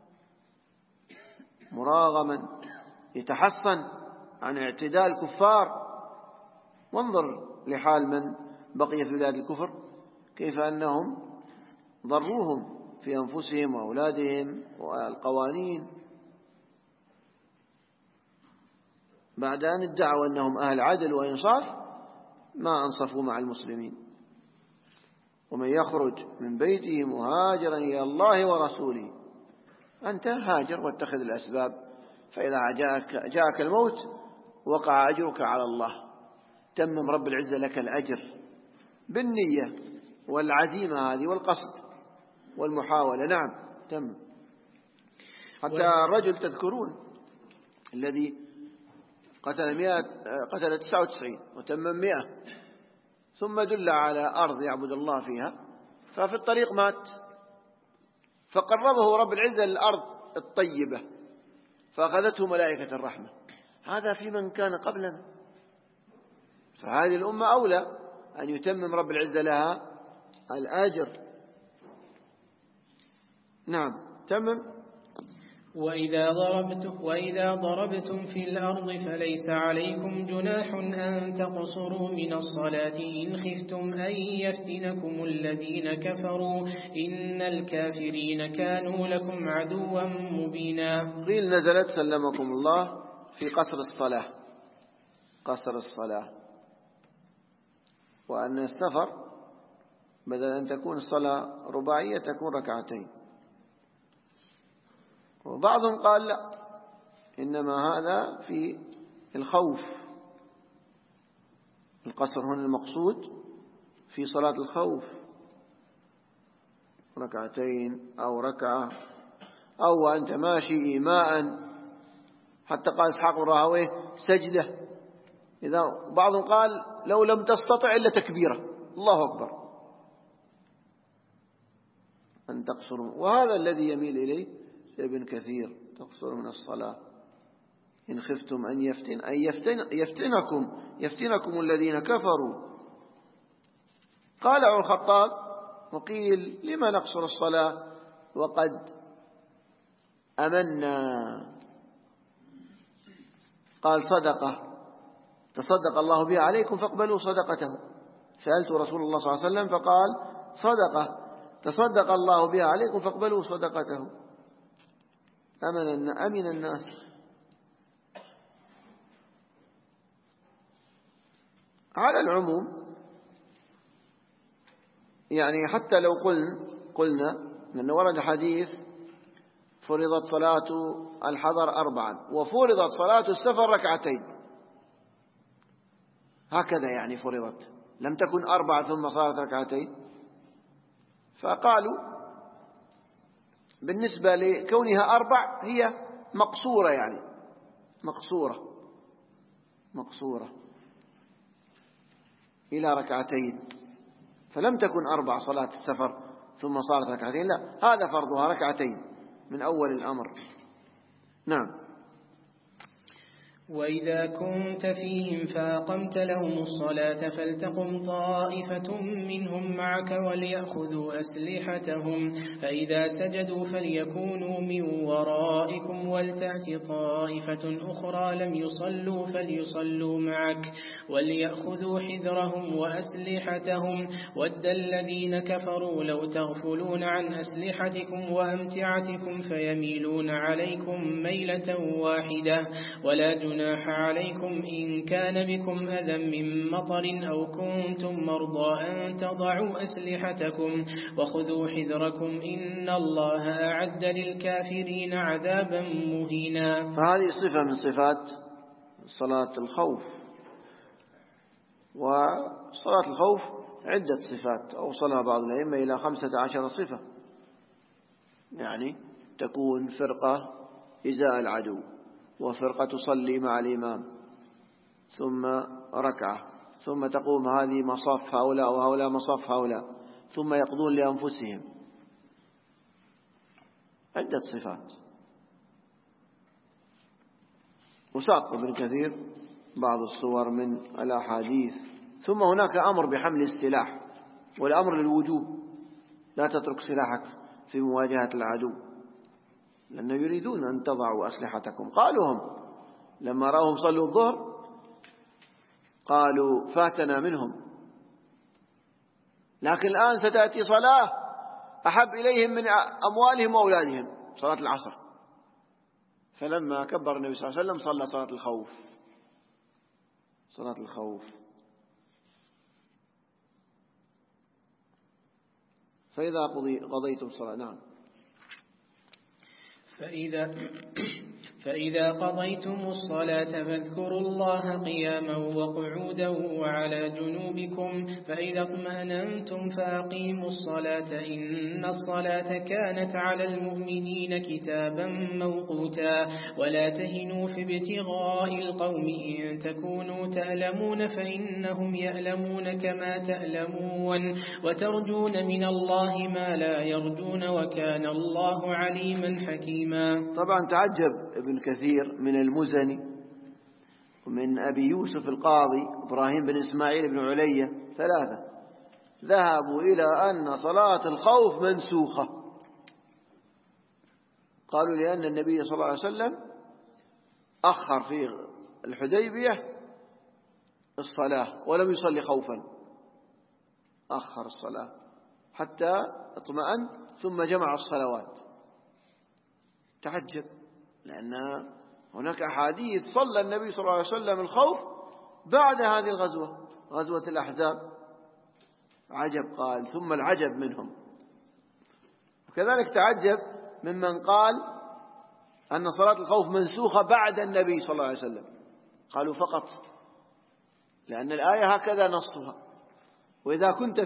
مراغما يتحصن عن اعتداء الكفار. وانظر لحال من بقي في بلاد الكفر كيف أنهم ضروهم في أنفسهم وأولادهم والقوانين، بعد أن ادعوا أنهم أهل عدل وإنصاف ما أنصفوا مع المسلمين. ومن يخرج من بيته مهاجرا إلى الله ورسوله، أنت هاجر واتخذ الأسباب، فإذا جاءك الموت وقع أجرك على الله، تمم رب العزة لك الأجر بالنية والعزيمة هذه والقصد والمحاولة. نعم تم. حتى الرجل تذكرون الذي قتل 99 وتمم 100، ثم دل على أرض يعبد الله فيها، ففي الطريق مات، فقربه رب العزة للأرض الطيبة فأخذته ملائكة الرحمة. هذا في من كان قبلنا، فهذه الأمة أولى أن يتمم رب العزة لها الأجر. نعم تمم. وإذا ضربتم في الأرض فليس عليكم جناح أن تقصروا من الصلاة إن خفتم أن يفتنكم الذين كفروا إن الكافرين كانوا لكم عدوا مبينا. قيل نزلت سلمكم الله في قصر الصلاة، قصر الصلاة، وأن السفر بدل أن تكون الصلاة رباعية تكون ركعتين. وبعضهم قال لا، إنما هذا في الخوف، القصر هنا المقصود في صلاة الخوف، ركعتين أو ركعة، أو أنت ماشي إيماء، حتى قال إسحاق بن راهويه سجدة. إذا بعضهم قال لو لم تستطع إلا تكبيرة الله أكبر أن تقصر، وهذا الذي يميل إليه ابن كثير، تقصر من الصلاة إن خفتم أن يفتنكم الذين كفروا. قال عمر الخطاب وقيل لما نقصر الصلاة وقد أمنا؟ قال صدقة تصدق الله بها عليكم فاقبلوا صدقته. سألت رسول الله صلى الله عليه وسلم فقال صدقة تصدق الله بها عليكم فاقبلوا صدقته. أمن الناس. على العموم يعني حتى لو قلنا لأنه ورد حديث فرضت صلاة الحضر 4 وفرضت صلاة السفر 2 هكذا، يعني فرضت لم تكن 4 ثم صارت 2. فقالوا بالنسبة لكونها 4 هي مقصورة، يعني مقصورة إلى 2، فلم تكن 4 صلاة السفر ثم صارت 2، لا، هذا فرضها 2 من أول الأمر. نعم. وإذا كنت فيهم فأقمت لهم الصلاة فلتقم طائفة منهم معك وليأخذوا أسلحتهم، فإذا سجدوا فليكونوا من ورائكم ولتأت طائفة أخرى لم يصلوا فليصلوا معك وليأخذوا حذرهم وأسلحتهم. ود الذين كفروا لو تغفلون عن أسلحتكم وأمتعتكم فيميلون عليكم ميلة واحدة. ولا جناح عليكم إن كان بكم أذى من مطر أو كنتم مرضى أن تضعوا أسلحتكم وخذوا حذركم إن الله أعد للكافرين عذابا مهينا. فهذه صفة من صفات صلاة الخوف. وصلاة الخوف عدة صفات أوصلها بعض الأئمة إلى 15 صفة، يعني تكون فرقة إزاء العدو، وفرقة تصلي مع الإمام، ثم ركعة، ثم تقوم هذه مصاف هؤلاء وهؤلاء مصاف هؤلاء، ثم يقضون لأنفسهم. عدة صفات. وساق ابن كثير بعض الصور من الأحاديث. ثم هناك أمر بحمل السلاح، والأمر للوجوب، لا تترك سلاحك في مواجهة العدو، لأنه يريدون أن تضعوا أسلحتكم. قالوا هم لما رأوهم صلوا الظهر قالوا فاتنا منهم، لكن الآن ستأتي صلاة أحب إليهم من أموالهم وأولادهم، صلاة العصر. فلما كبر النبي صلى الله عليه وسلم صلى صلاة الخوف. فإذا قضيتم الصلاة. نعم. فإذا قضيتم الصلاة فاذكروا الله قياما وقعودا وعلى جنوبكم، فإذا اطمأننتم فأقيموا الصلاة إن الصلاة كانت على المؤمنين كتابا موقوتا. ولا تهنوا في ابتغاء القوم إن تكونوا تألمون فإنهم يألمون كما تألمون، وترجون من الله ما لا يرجون وكان الله عليما حكيما. طبعا تعجب ابن كثير من المزني ومن أبي يوسف القاضي إبراهيم بن إسماعيل بن علية 3 ذهبوا إلى أن صلاة الخوف منسوخة. قالوا لأن النبي صلى الله عليه وسلم أخر في الحديبية الصلاة ولم يصلي خوفا، أخر الصلاة حتى اطمأن ثم جمع الصلوات. تعجب، لأن هناك أحاديث صلى النبي صلى الله عليه وسلم الخوف بعد هذه الغزوة، غزوة الأحزاب، عجب قال ثم العجب منهم. وكذلك تعجب ممن قال أن صلاة الخوف منسوخة بعد النبي صلى الله عليه وسلم، قالوا فقط لأن الآية هكذا نصها، وإذا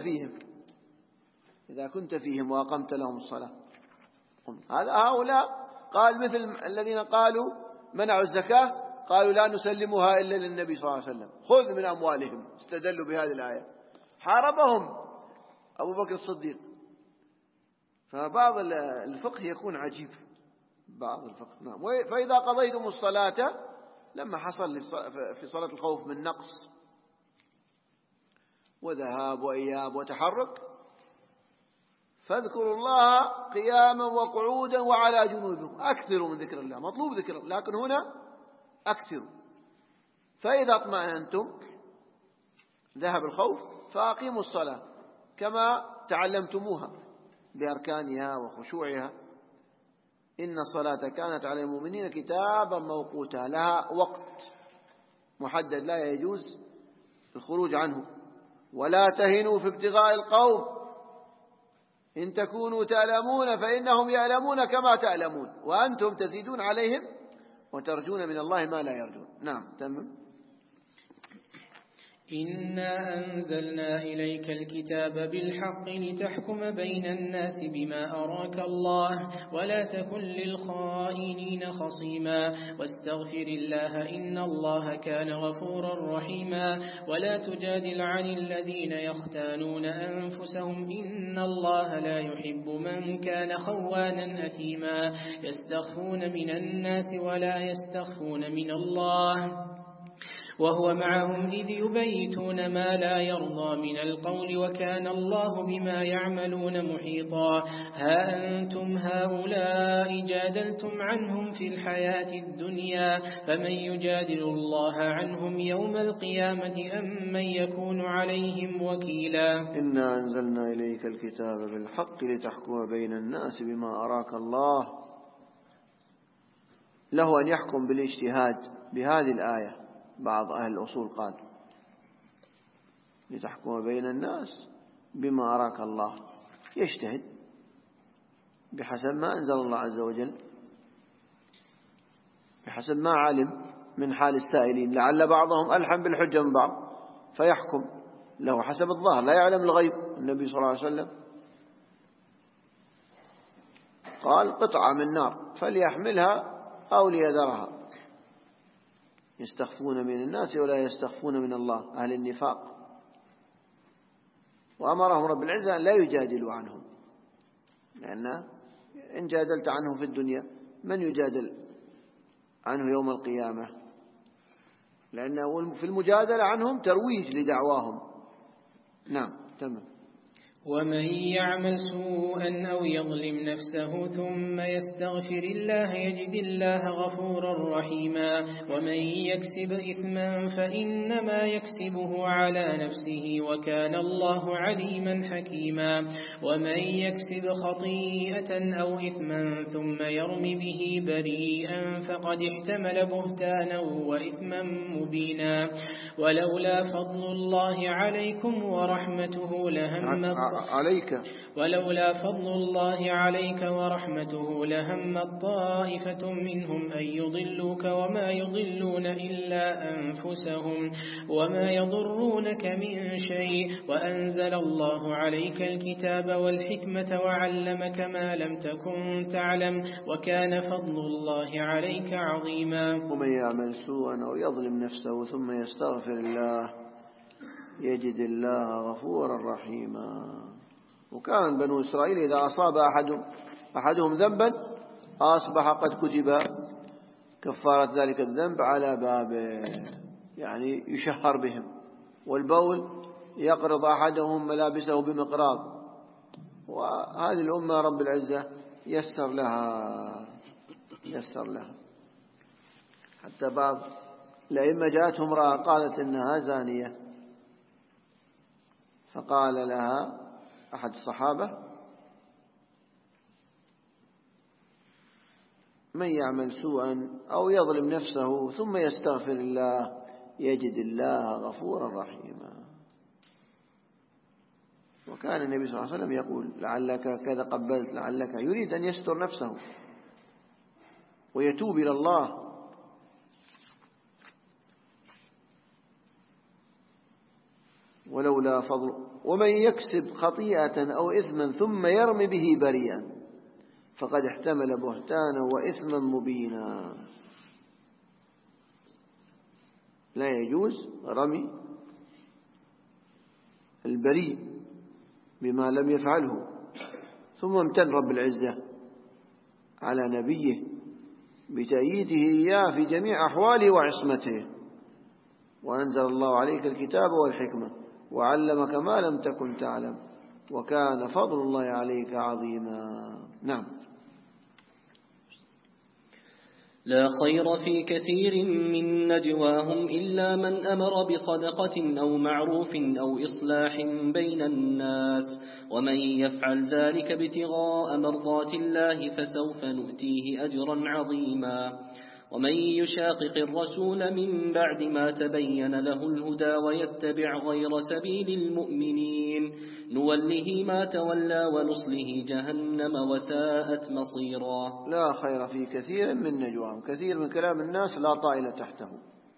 كنت فيهم وأقمت لهم الصلاة. هؤلاء قال مثل الذين قالوا منعوا الزكاة قالوا لا نسلمها إلا للنبي صلى الله عليه وسلم، خذ من أموالهم، استدلوا بهذه الآية، حاربهم أبو بكر الصديق. فبعض الفقه يكون عجيب، بعض الفقه. نعم. فإذا قضيتم الصلاة، لما حصل في صلاة الخوف من نقص وذهاب وإياب وتحرك، فاذكروا الله قياما وقعودا وعلى جنوبكم، أكثروا من ذكر الله، مطلوب ذكر الله، لكن هنا أكثروا. فإذا اطمأننتم ذهب الخوف فأقيموا الصلاة كما تعلمتموها بأركانها وخشوعها، إن الصلاة كانت على المؤمنين كتابا موقوتا، لها وقت محدد لا يجوز الخروج عنه. ولا تهنوا في ابتغاء القوم إن تكونوا تعلمون فإنهم يعلمون كما تعلمون وأنتم تزيدون عليهم وترجون من الله ما لا يرجون. نعم تمام. إنا أنزلنا إليك الكتاب بالحق لتحكم بين الناس بما أراك الله ولا تكن للخائنين خصيما واستغفر الله إن الله كان غفورا رحيما ولا تجادل عن الذين يختانون أنفسهم إن الله لا يحب من كان خوانا أثيما يستخفون من الناس ولا يستخفون من الله وهو معهم إذ يبيتون ما لا يرضى من القول وكان الله بما يعملون محيطا ها أنتم هؤلاء جادلتم عنهم في الحياة الدنيا فمن يجادل الله عنهم يوم القيامة أم من يكون عليهم وكيلا. إنا أنزلنا إليك الكتاب بالحق لتحكم بين الناس بما أراك الله. له أن يحكم بالاجتهاد بهذه الآية. بعض أهل الأصول قال لتحكم بين الناس بما أراك الله، يجتهد بحسب ما أنزل الله عز وجل، بحسب ما علم من حال السائلين، لعل بعضهم ألحم بالحجة من بعض فيحكم له حسب الظاهر، لا يعلم الغيب. النبي صلى الله عليه وسلم قال قطعة من نار فليحملها أو ليذرها، يستخفون من الناس ولا يستخفون من الله، أهل النفاق. وأمرهم رب العزة أن لا يجادلوا عنهم، لأن إن جادلت عنه في الدنيا من يجادل عنه يوم القيامة؟ لأنه في المجادلة عنهم ترويج لدعواهم. نعم تمام. ومن يعمل سوءا أو يظلم نفسه ثم يستغفر الله يجد الله غفورا رحيما ومن يكسب إثما فإنما يكسبه على نفسه وكان الله عليما حكيما ومن يكسب خطيئة أو إثما ثم يرم به بريئا فقد احتمل بهتانا وإثما مبينا ولولا فضل الله عليكم ورحمته لهم طائفة منهم أن يضلوك وما يضلون إلا أنفسهم وما يضرونك من شيء وأنزل الله عليك الكتاب والحكمة وعلمك ما لم تكن تعلم وكان فضل الله عليك عظيما. ومن يعمل سوءا أو يظلم نفسه ثم يستغفر الله يجد الله غفورا رحيما. وكان بنو إسرائيل إذا أصاب أحدهم ذنبا أصبح قد كتب كفارة ذلك الذنب على بابه، يعني يشهر بهم. والبول يقرض أحدهم ملابسه بمقراض، وهذه الأمة رب العزة يسر لها. حتى بعض الأئمة جاءتهم امرأة قالت إنها زانية، فقال لها أحد الصحابة من يعمل سوءا أو يظلم نفسه ثم يستغفر الله يجد الله غفورا رحيما. وكان النبي صلى الله عليه وسلم يقول لعلك كذا قبلت لعلك، يريد أن يستر نفسه ويتوب إلى الله. ولولا فضل ومن يكسب خطيئة أو إثما ثم يرمي به بريئا فقد احتمل بهتانا وإثما مبينا. لا يجوز رمي البريء بما لم يفعله. ثم امتن رب العزة على نبيه بتأييده إياه في جميع أحواله وعصمته، وأنزل الله عليك الكتاب والحكمة وعلمك ما لم تكن تعلم وكان فضل الله عليك عظيما. نعم. لا خير في كثير من نجواهم إلا من أمر بصدقة أو معروف أو إصلاح بين الناس، ومن يفعل ذلك ابتغاء مرضات الله فسوف نؤتيه أجرا عظيما. ومن يشاقق الرسول من بعد ما تبين له الهدى ويتبع غير سبيل المؤمنين نوله ما تولى ونصله جهنم وساءت مصيرا. لا خير في كثير من نجواهم، كثير من كلام الناس لا طائل تحته،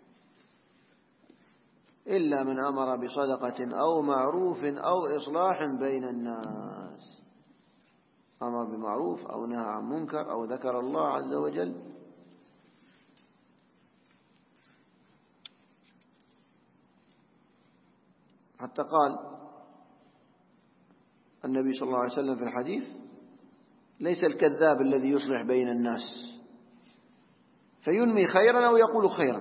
إلا من أمر بصدقة أو معروف أو إصلاح بين الناس. أمر بمعروف أو نهى عن منكر أو ذكر الله عز وجل. حتى قال النبي صلى الله عليه وسلم في الحديث: ليس الكذاب الذي يصلح بين الناس فينمي خيرا أو يقول خيرا،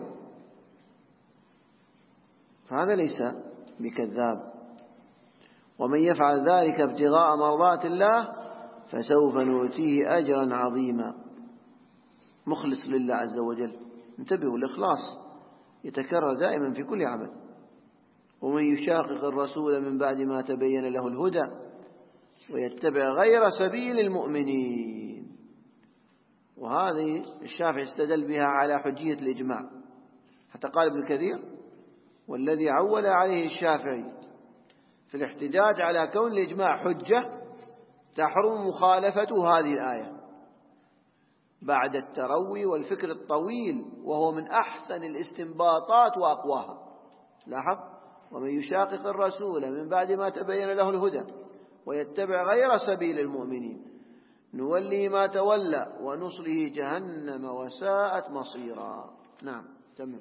فهذا ليس بكذاب. ومن يفعل ذلك ابتغاء مرضات الله فسوف نؤتيه أجرا عظيما. مخلص لله عز وجل. انتبهوا، الإخلاص يتكرر دائما في كل عمل. ومن يشاقق الرسول من بعد ما تبين له الهدى ويتبع غير سبيل المؤمنين. وهذه الشافعي استدل بها على حجية الإجماع، حتى قال ابن كثير: والذي عول عليه الشافعي في الاحتجاج على كون الإجماع حجة تحرم مخالفته هذه الآية بعد التروي والفكر الطويل، وهو من أحسن الاستنباطات وأقواها. لاحظ: ومن يشاقق الرسول من بعد ما تبين له الهدى ويتبع غير سبيل المؤمنين نولي ما تولى ونصله جهنم وساءت مصيرا. نعم. تمام.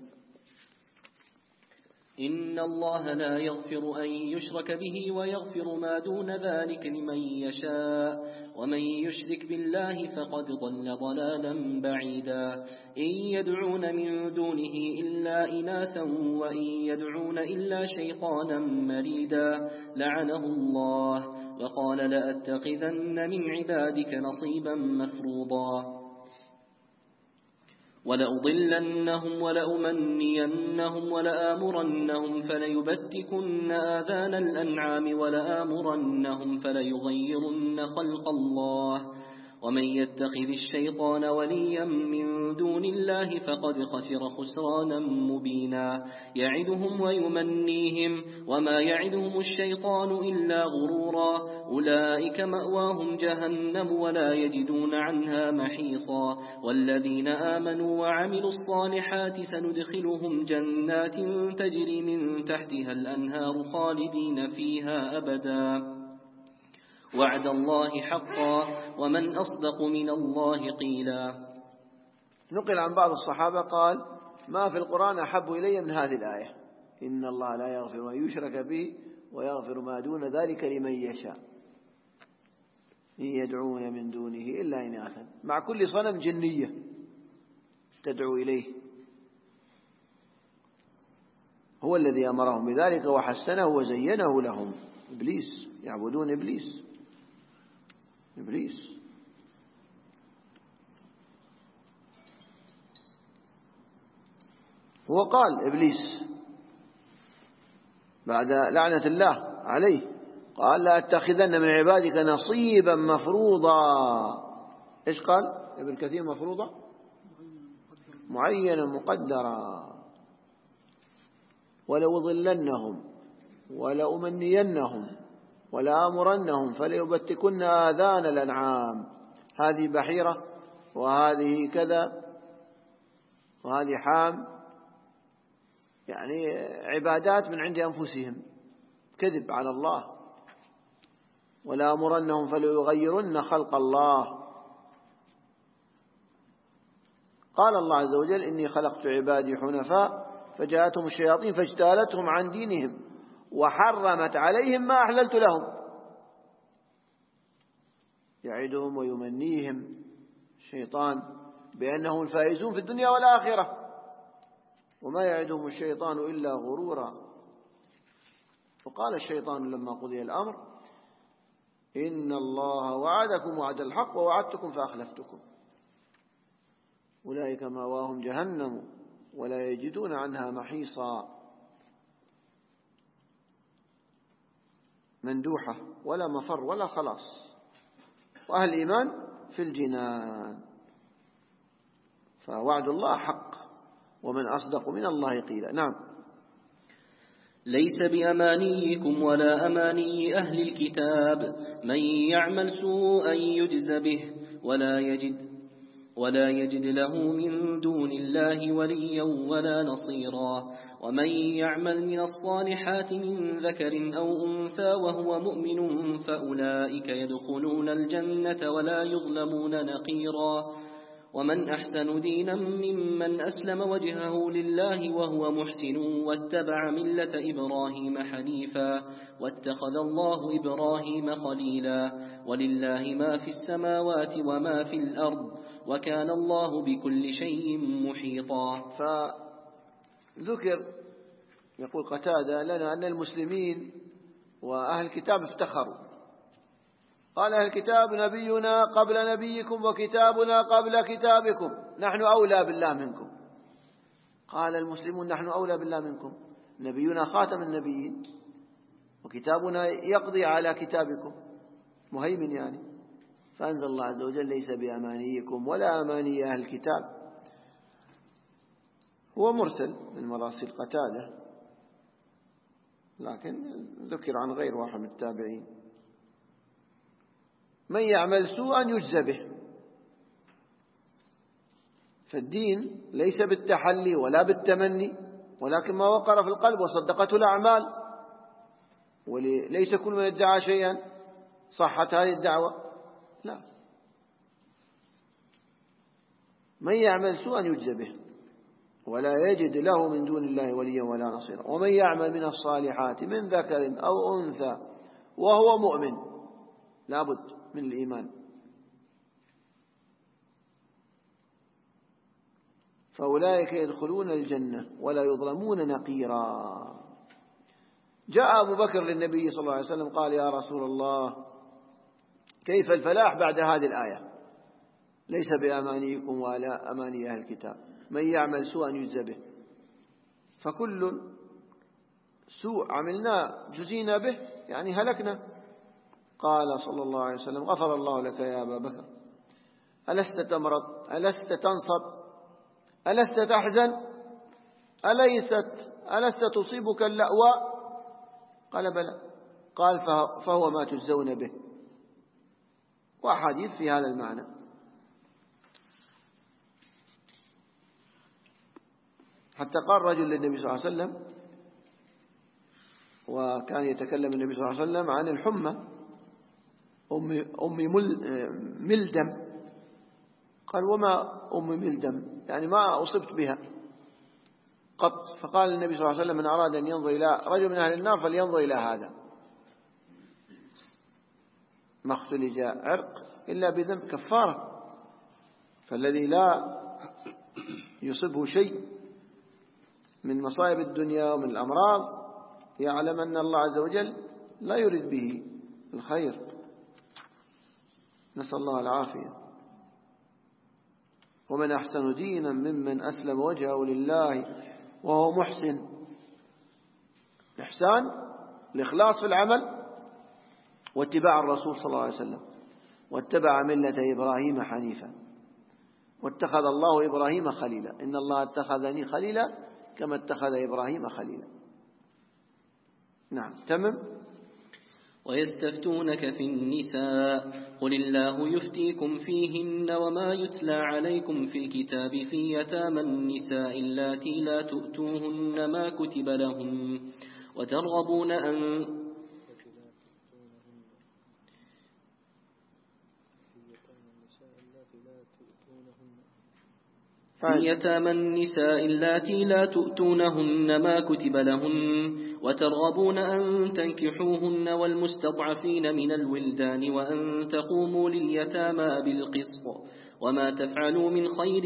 إن الله لا يغفر أن يشرك به ويغفر ما دون ذلك لمن يشاء، ومن يشرك بالله فقد ضل ضلالا بعيدا. إن يدعون من دونه إلا إناثا وإن يدعون إلا شيطانا مريدا لعنه الله، وقال لأتخذن من عبادك نصيبا مفروضا. ولأضلنهم ولأمنينهم ولآمرنهم فليبتكن آذان الأنعام ولآمرنهم فليغيرن خلق الله. ومن يتخذ الشيطان وليا من دون الله فقد خسر خسرانا مبينا. يعدهم ويمنيهم وما يعدهم الشيطان إلا غرورا. أولئك مأواهم جهنم ولا يجدون عنها محيصا. والذين آمنوا وعملوا الصالحات سندخلهم جنات تجري من تحتها الأنهار خالدين فيها أبدا. وعد الله حقا ومن أصدق من الله قيلا. نقل عن بعض الصحابة قال: ما في القرآن أحب إلي من هذه الآية: إن الله لا يغفر أن يشرك به ويغفر ما دون ذلك لمن يشاء. إن يدعون من دونه إلا إناثا، مع كل صنم جنية تدعو إليه. هو الذي أمرهم بذلك وحسنه وزينه لهم. إبليس، يعبدون إبليس. هو قال إبليس بعد لعنة الله عليه، قال: لأتخذن من عبادك نصيبا مفروضا. إيش قال ابن كثير؟ مفروضا، معينا مقدرا. ولأضلنهم ولأمنينهم ولآمرنهم فليبتكن آذان الأنعام. هذه بحيرة وهذه كذا وهذه حام، يعني عبادات من عند أنفسهم، كذب على الله. ولآمرنهم فليغيرن خلق الله. قال الله عز وجل: إني خلقت عبادي حنفاء فجاءتهم الشياطين فاجتالتهم عن دينهم وحرمت عليهم ما أحللت لهم. يعدهم ويمنيهم الشيطان بأنهم الفائزون في الدنيا والآخرة، وما يعدهم الشيطان إلا غرورا. وقال الشيطان لما قضي الأمر: إن الله وعدكم وعد الحق ووعدتكم فأخلفتكم أولئك مأواهم جهنم ولا يجدون عنها محيصا. مندوحة ولا مفر ولا خلاص. وأهل الإيمان في الجنان. فوعد الله حق، ومن أصدق من الله قيلا. نعم. ليس بأمانيكم ولا أماني أهل الكتاب، من يعمل سوءا يجز به ولا يجد له من دون الله وليا ولا نصيرا. ومن يعمل من الصالحات من ذكر أو أنثى وهو مؤمن فأولئك يدخلون الجنة ولا يظلمون نقيرا. ومن أحسن دينا ممن أسلم وجهه لله وهو محسن واتبع ملة إبراهيم حنيفا واتخذ الله إبراهيم خليلا. ولله ما في السماوات وما في الأرض وكان الله بكل شيء محيطا. فذكر يقول قتادة لنا أن المسلمين وأهل الكتاب افتخروا. قال أهل الكتاب: نبينا قبل نبيكم وكتابنا قبل كتابكم، نحن أولى بالله منكم. قال المسلمون: نحن أولى بالله منكم، نبينا خاتم النبيين وكتابنا يقضي على كتابكم، مهيمن يعني. فأنزل الله عز وجل: ليس بأمانيكم ولا أماني أهل الكتاب. هو مرسل من مراسل قتادة، لكن ذكر عن غير واحد من التابعين. من يعمل سوءا يجزى به. فالدين ليس بالتحلي ولا بالتمني، ولكن ما وقر في القلب وصدقته الأعمال. وليس كل من ادعى شيئا صحت هذه الدعوة، لا. من يعمل سوءا يجزى به ولا يجد له من دون الله وليا ولا نصيرا. ومن يعمل من الصالحات من ذكر أو أنثى وهو مؤمن، لابد من الإيمان، فأولئك يدخلون الجنة ولا يظلمون نقيرا. جاء أبو بكر للنبي صلى الله عليه وسلم قال: يا رسول الله، كيف الفلاح بعد هذه الآية؟ ليس بأمانيكم ولا أماني أهل الكتاب، من يعمل سوءا يجزى به. فكل سوء عملنا جزينا به، يعني هلكنا. قال صلى الله عليه وسلم: غفر الله لك يا أبا بكر، ألست تمرض؟ ألست تنصب؟ ألست تحزن؟ ألست تصيبك اللأواء؟ قال: بلى. قال: فهو ما تجزون به. وأحاديث في هذا المعنى. حتى قال رجل للنبي صلى الله عليه وسلم، وكان يتكلم النبي صلى الله عليه وسلم عن الحمى أم ملدم. قال: وما أم ملدم؟ يعني ما أصبت بها قط. فقال النبي صلى الله عليه وسلم: من أراد أن ينظر إلى رجل من أهل النار فلينظر إلى هذا، ما اختلج عرق إلا بذنب كفارة. فالذي لا يصيبه شيء من مصائب الدنيا ومن الأمراض يعلم أن الله عز وجل لا يريد به الخير، نسأل الله العافية. ومن أحسن دينا ممن أسلم وجهه لله وهو محسن. الإحسان الإخلاص في العمل واتباع الرسول صلى الله عليه وسلم، واتبع ملة إبراهيم حنيفا واتخذ الله إبراهيم خليلا. إن الله اتخذني خليلا كما اتخذ إبراهيم خليلا. نعم. تمام. ويستفتونك في النساء قل الله يفتيكم فيهن وما يتلى عليكم في الكتاب في يتامى النساء اللاتي لا تؤتوهن ما كتب لهن وترغبون أن في يتامى النساء اللاتي لا تؤتونهن ما كتب لهن وترغبون أن تنكحوهن والمستضعفين من الولدان وأن تقوموا لليتامى بالقسط وما تفعلوا من خير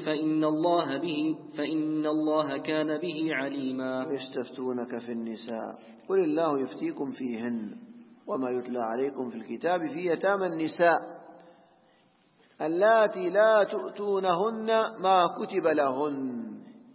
فإن الله كان به عليما. يستفتونك في النساء قل الله يفتيكم فيهن وما يتلى عليكم في الكتاب في يتامى النساء اللاتي لا تؤتونهن ما كتب لهن.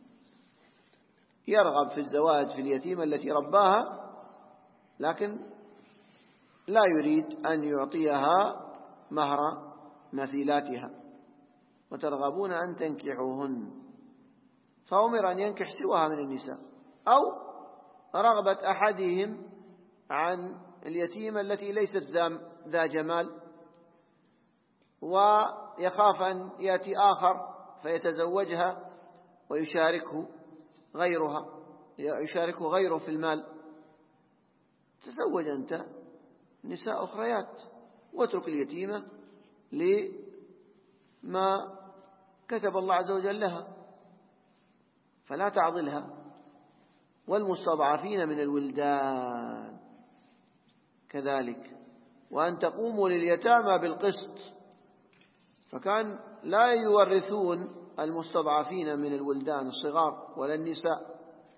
يرغب في الزواج في اليتيمة التي رباها لكن لا يريد أن يعطيها مهر مثيلاتها. وترغبون أن تنكحوهن فأمر أن ينكح سواها من النساء أو رغبة أحدهم عن اليتيمة التي ليست ذا جمال ويخاف أن يأتي آخر فيتزوجها ويشاركه غيره في المال. تزوج أنت نساء أخريات واترك اليتيمة لما كتب الله عز وجل لها فلا تعضلها. والمستضعفين من الولدان كذلك وأن تقوموا لليتامى بالقسط. فكان لا يورثون المستضعفين من الولدان الصغار ولا النساء.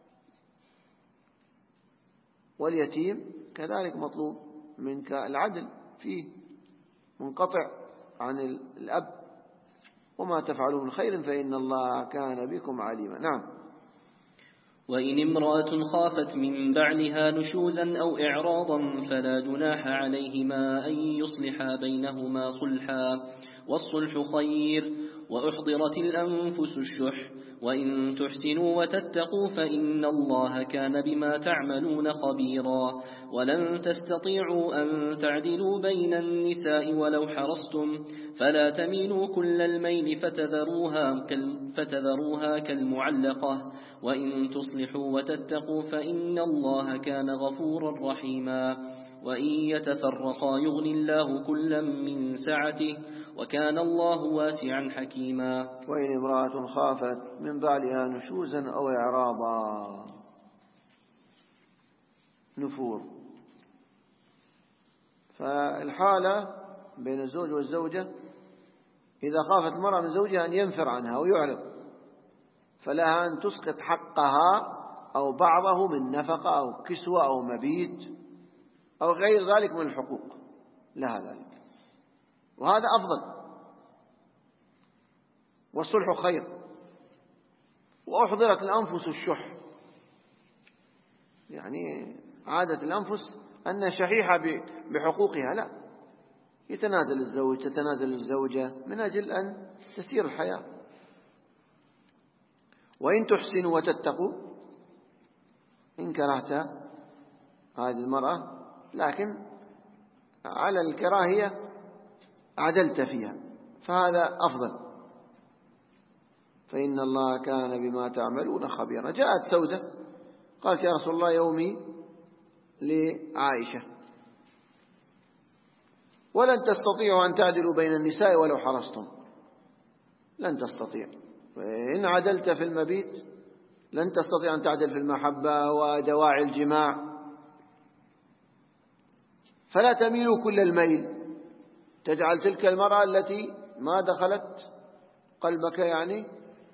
واليتيم كذلك مطلوب منك العدل فيه منقطع عن الأب. وما تفعلوا من خير فإن الله كان بكم عليما. نعم. وإن امرأة خافت من بعلها نشوزا أو إعراضا فلا جناح عليهما أن يصلحا بينهما صلحا والصلح خير وأحضرت الأنفس الشح وإن تحسنوا وتتقوا فإن الله كان بما تعملون خبيرا. ولن تستطيعوا أن تعدلوا بين النساء ولو حرصتم فلا تميلوا كل الميل فتذروها كالمعلقة وإن تصلحوا وتتقوا فإن الله كان غفورا رحيما. وإن يتفرقا يغني الله كلا من سعته وكان الله واسعا حكيما. وإن امرأة خافت من بعلها نشوزا أو إعراضا نفور. فالحالة بين الزوج والزوجة إذا خافت المرأة من زوجها أن ينفر عنها ويعرض فلها أن تسقط حقها أو بعضه من نفقة أو كسوة أو مبيت أو غير ذلك من الحقوق لها ذلك وهذا أفضل. والصلح خير وأحضرت الأنفس الشح. يعني عادة الأنفس أنها شحيحة بحقوقها. لا، يتنازل الزوج تتنازل الزوجة من أجل أن تسير الحياة. وإن تحسنوا وتتقوا إن كرهت هذه المرأة لكن على الكراهية عدلت فيها فهذا أفضل فإن الله كان بما تعملون خبيرا. جاءت سودة قالت يا رسول الله يومي لعائشة ولن تستطيعوا أن تعدلوا بين النساء ولو حرصتم. لن تستطيع. إن عدلت في المبيت لن تستطيع أن تعدل في المحبة ودواعي الجماع. فلا تميلوا كل الميل تجعل تلك المرأة التي ما دخلت قلبك يعني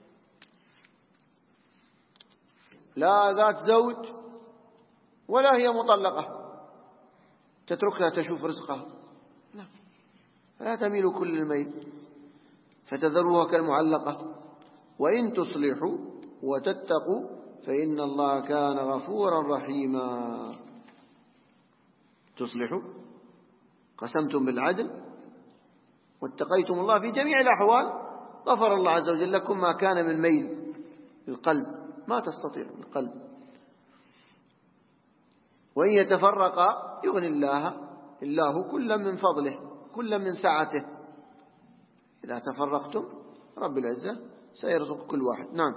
لا ذات زوج ولا هي مطلقة تتركها تشوف رزقها. لا، فلا تميلوا كل الميل فتذروها كالمعلقة. وإن تصلحوا وتتقوا فإن الله كان غفورا رحيما. تصلحوا قسمتم بالعدل واتقيتم الله في جميع الأحوال غفر الله عز وجل لكم ما كان من ميل القلب ما تستطيع القلب. وإن يتفرقا يغني الله الله كلا من فضله، كلا من سعته. إذا تفرقتم رب العزة سيرزق كل واحد. نعم.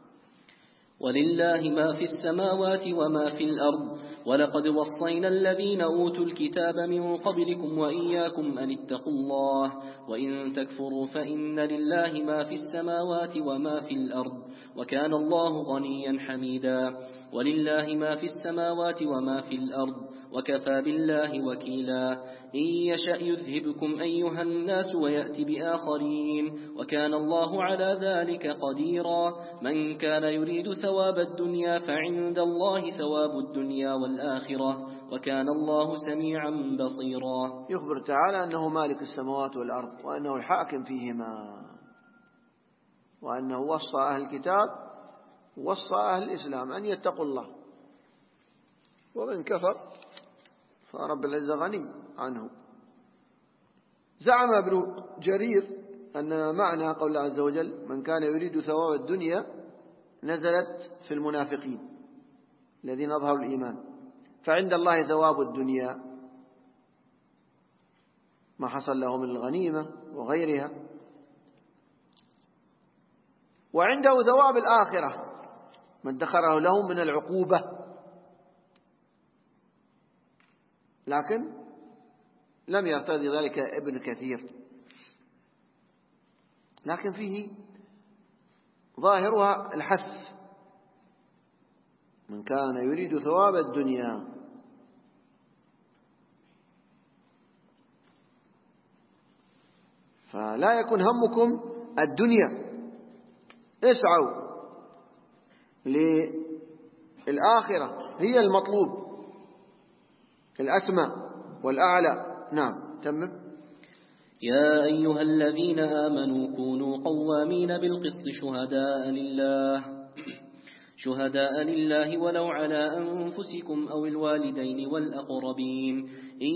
ولله ما في السماوات وما في الأرض ولقد وصينا الذين أوتوا الكتاب من قبلكم وإياكم أن اتقوا الله وإن تكفروا فإن لله ما في السماوات وما في الأرض وكان الله غنيا حميدا. ولله ما في السماوات وما في الأرض وكفى بالله وكيلا. إن يشأ يذهبكم أيها الناس ويأتي بآخرين وكان الله على ذلك قديرا. من كان يريد ثواب الدنيا فعند الله ثواب الدنيا والآخرة وكان الله سميعا بصيرا. يخبر تعالى أنه مالك السماوات والأرض وأنه الحاكم فيهما، وأنه وصى أهل الكتاب وصى أهل الإسلام أن يتقوا الله، ومن كفر فرب العزة غني عنه. زعم ابن جرير أن معنى قول الله عز وجل من كان يريد ثواب الدنيا نزلت في المنافقين الذين أظهروا الإيمان، فعند الله ثواب الدنيا ما حصل لهم من الغنيمة وغيرها، وعنده ثواب الآخرة ما ادخره لهم من العقوبة. لكن لم يرتضي ذلك ابن كثير، لكن فيه ظاهرها الحث من كان يريد ثواب الدنيا. فلا يكن همكم الدنيا، اسعوا للآخرة، هي المطلوب الأسمى والأعلى. نعم. تمام. يا أيها الذين آمنوا كونوا قوامين بالقسط شهداء لله ولو على أنفسكم أو الوالدين والأقربين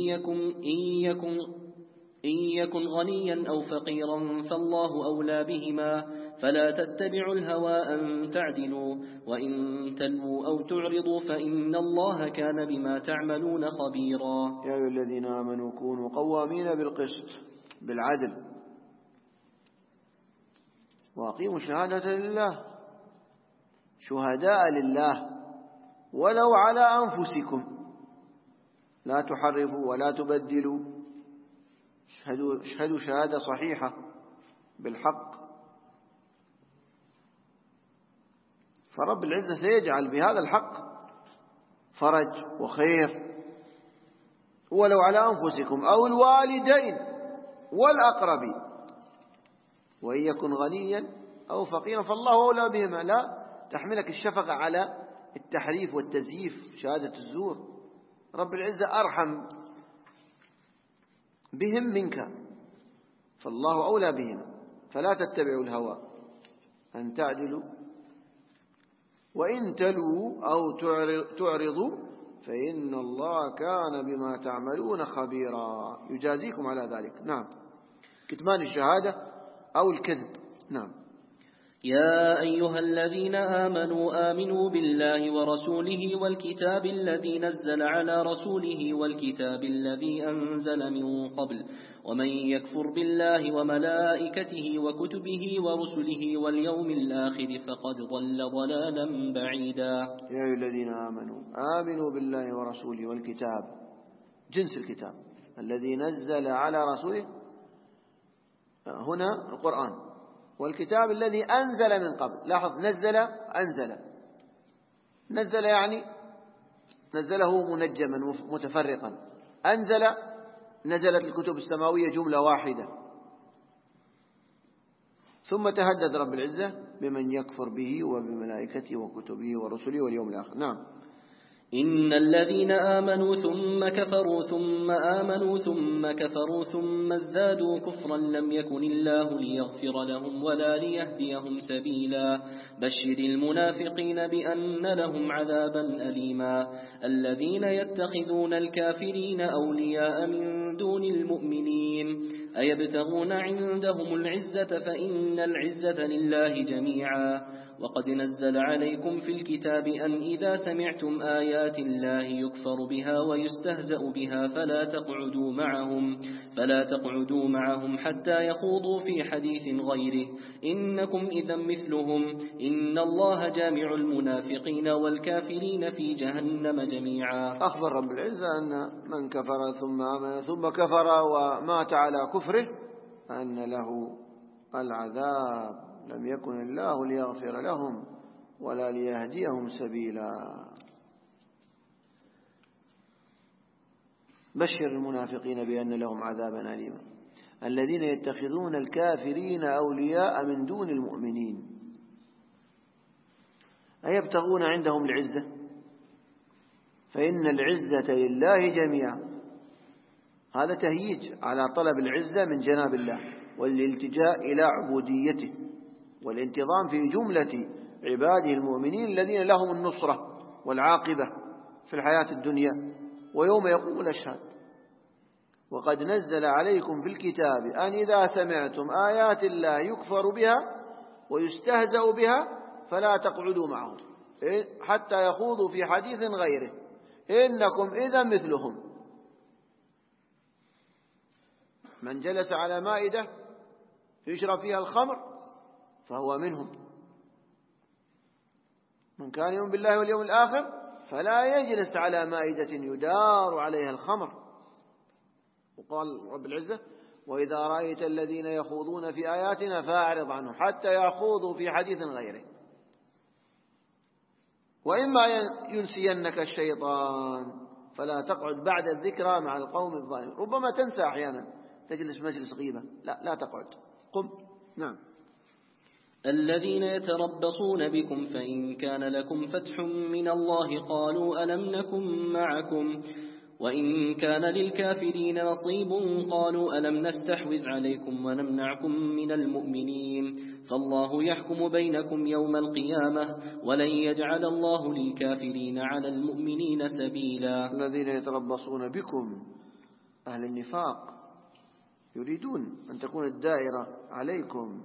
إن يكن غنيا أو فقيرا فالله أولى بهما فلا تتبعوا الهوى أن تعدلوا وإن تلووا أو تعرضوا فإن الله كان بما تعملون خبيرا. يا أيها الذين آمنوا كونوا قوامين بالقسط، بالعدل، وأقيموا الشهادة لله، شهداء لله ولو على أنفسكم، لا تحرفوا ولا تبدلوا، اشهدوا شهادة صحيحة بالحق. فرب العزة سيجعل بهذا الحق فرج وخير. ولو على أنفسكم أو الوالدين والأقربين وإن يكن غنيا أو فقيرا فالله أولى بهما. لا تحملك الشفقة على التحريف والتزييف، شهادة الزور. رب العزة أرحم بهم منك، فالله أولى بهم، فلا تتبعوا الهوى أن تعدلوا وإن تلوا أو تعرضوا فإن الله كان بما تعملون خبيرا، يجازيكم على ذلك. نعم. كتمان الشهادة أو الكذب. نعم. يا أيها الذين آمنوا بالله ورسوله والكتاب الذي نزل على رسوله والكتاب الذي أنزل من قبل ومن يكفر بالله وملائكته وكتبه ورسله واليوم الآخر فقد ضل ضلالا بعيدا. يا أيها الذين آمنوا بالله ورسوله والكتاب، جنس الكتاب الذي نزل على رسوله، هنا القرآن، والكتاب الذي أنزل من قبل. لاحظ، نزل يعني نزله منجما متفرقا. نزلت الكتب السماوية جملة واحدة. ثم تهدد رب العزة بمن يكفر به وبملائكته وكتبه ورسله واليوم الآخر. نعم. إن الذين آمنوا ثم كفروا ثم آمنوا ثم كفروا ثم ازدادوا كفرا لم يكن الله ليغفر لهم ولا ليهديهم سبيلا. بشر المنافقين بأن لهم عذابا أليما. الذين يتخذون الكافرين أولياء من دون المؤمنين أيبتغون عندهم العزة فإن العزة لله جميعا وقد نزل عليكم في الكتاب أن إذا سمعتم آيات الله يكفر بها ويستهزأ بها فلا تقعدوا معهم حتى يخوضوا في حديث غيره إنكم إذا مثلهم إن الله جامع المنافقين والكافرين في جهنم جميعا. أخبر رب العزة أن من كفر ثم آمن ثم كفر ومات على كفره أن له العذاب، لم يكن الله ليغفر لهم ولا ليهديهم سبيلا. بشر المنافقين بأن لهم عذابا أليما الذين يتخذون الكافرين أولياء من دون المؤمنين. أيبتغون عندهم العزة فإن العزة لله جميعا. هذا تهييج على طلب العزة من جناب الله والالتجاء إلى عبوديته والانتظام في جملة عباده المؤمنين الذين لهم النصرة والعاقبة في الحياة الدنيا ويوم يقوم الأشهاد. وقد نزل عليكم في الكتاب أن إذا سمعتم آيات الله يكفر بها ويستهزأ بها فلا تقعدوا معهم حتى يخوضوا في حديث غيره إنكم إذا مثلهم. من جلس على مائدة يشرب فيها الخمر فهو منهم. من كان يؤمن بالله واليوم الآخر فلا يجلس على مائدة يدار عليها الخمر. وقال رب العزة وإذا رأيت الذين يخوضون في آياتنا فأعرض عنهم حتى يخوضوا في حديث غيره وإما ينسينك الشيطان فلا تقعد بعد الذكرى مع القوم الظالمين. ربما تنسى أحيانا تجلس مجلس غيبة، لا تقعد، قم. نعم. الذين يتربصون بكم فإن كان لكم فتح من الله قالوا ألم نكن معكم وإن كان للكافرين نصيب قالوا ألم نستحوذ عليكم ونمنعكم من المؤمنين فالله يحكم بينكم يوم القيامة ولن يجعل الله للكافرين على المؤمنين سبيلا. الذين يتربصون بكم أهل النفاق يريدون أن تكون الدائرة عليكم.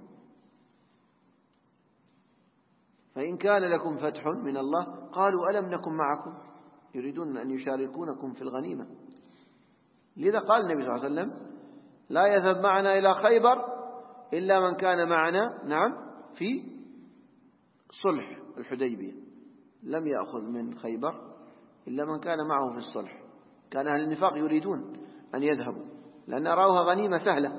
فإن كان لكم فتح من الله قالوا ألم نكن معكم، يريدون أن يشاركونكم في الغنيمة. لذا قال النبي صلى الله عليه وسلم لا يذهب معنا إلى خيبر إلا من كان معنا في صلح الحديبية. لم يأخذ من خيبر إلا من كان معه في الصلح. كان أهل النفاق يريدون أن يذهبوا لأن رأوها غنيمة سهلة.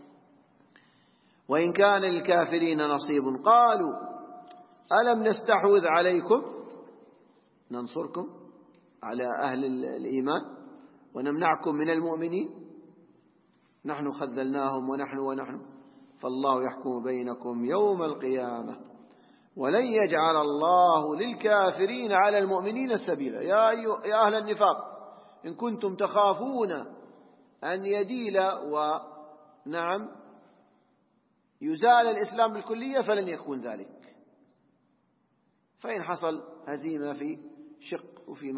وإن كان للكافرين نصيب قالوا ألم نستحوذ عليكم ننصركم على أهل الإيمان ونمنعكم من المؤمنين نحن خذلناهم ونحن فالله يحكم بينكم يوم القيامة ولن يجعل الله للكافرين على المؤمنين سبيلا. يا أهل النفاق إن كنتم تخافون أن يديل يزال الإسلام بالكلية فلن يكون ذلك. فإن حصل هزيمة في شق وفي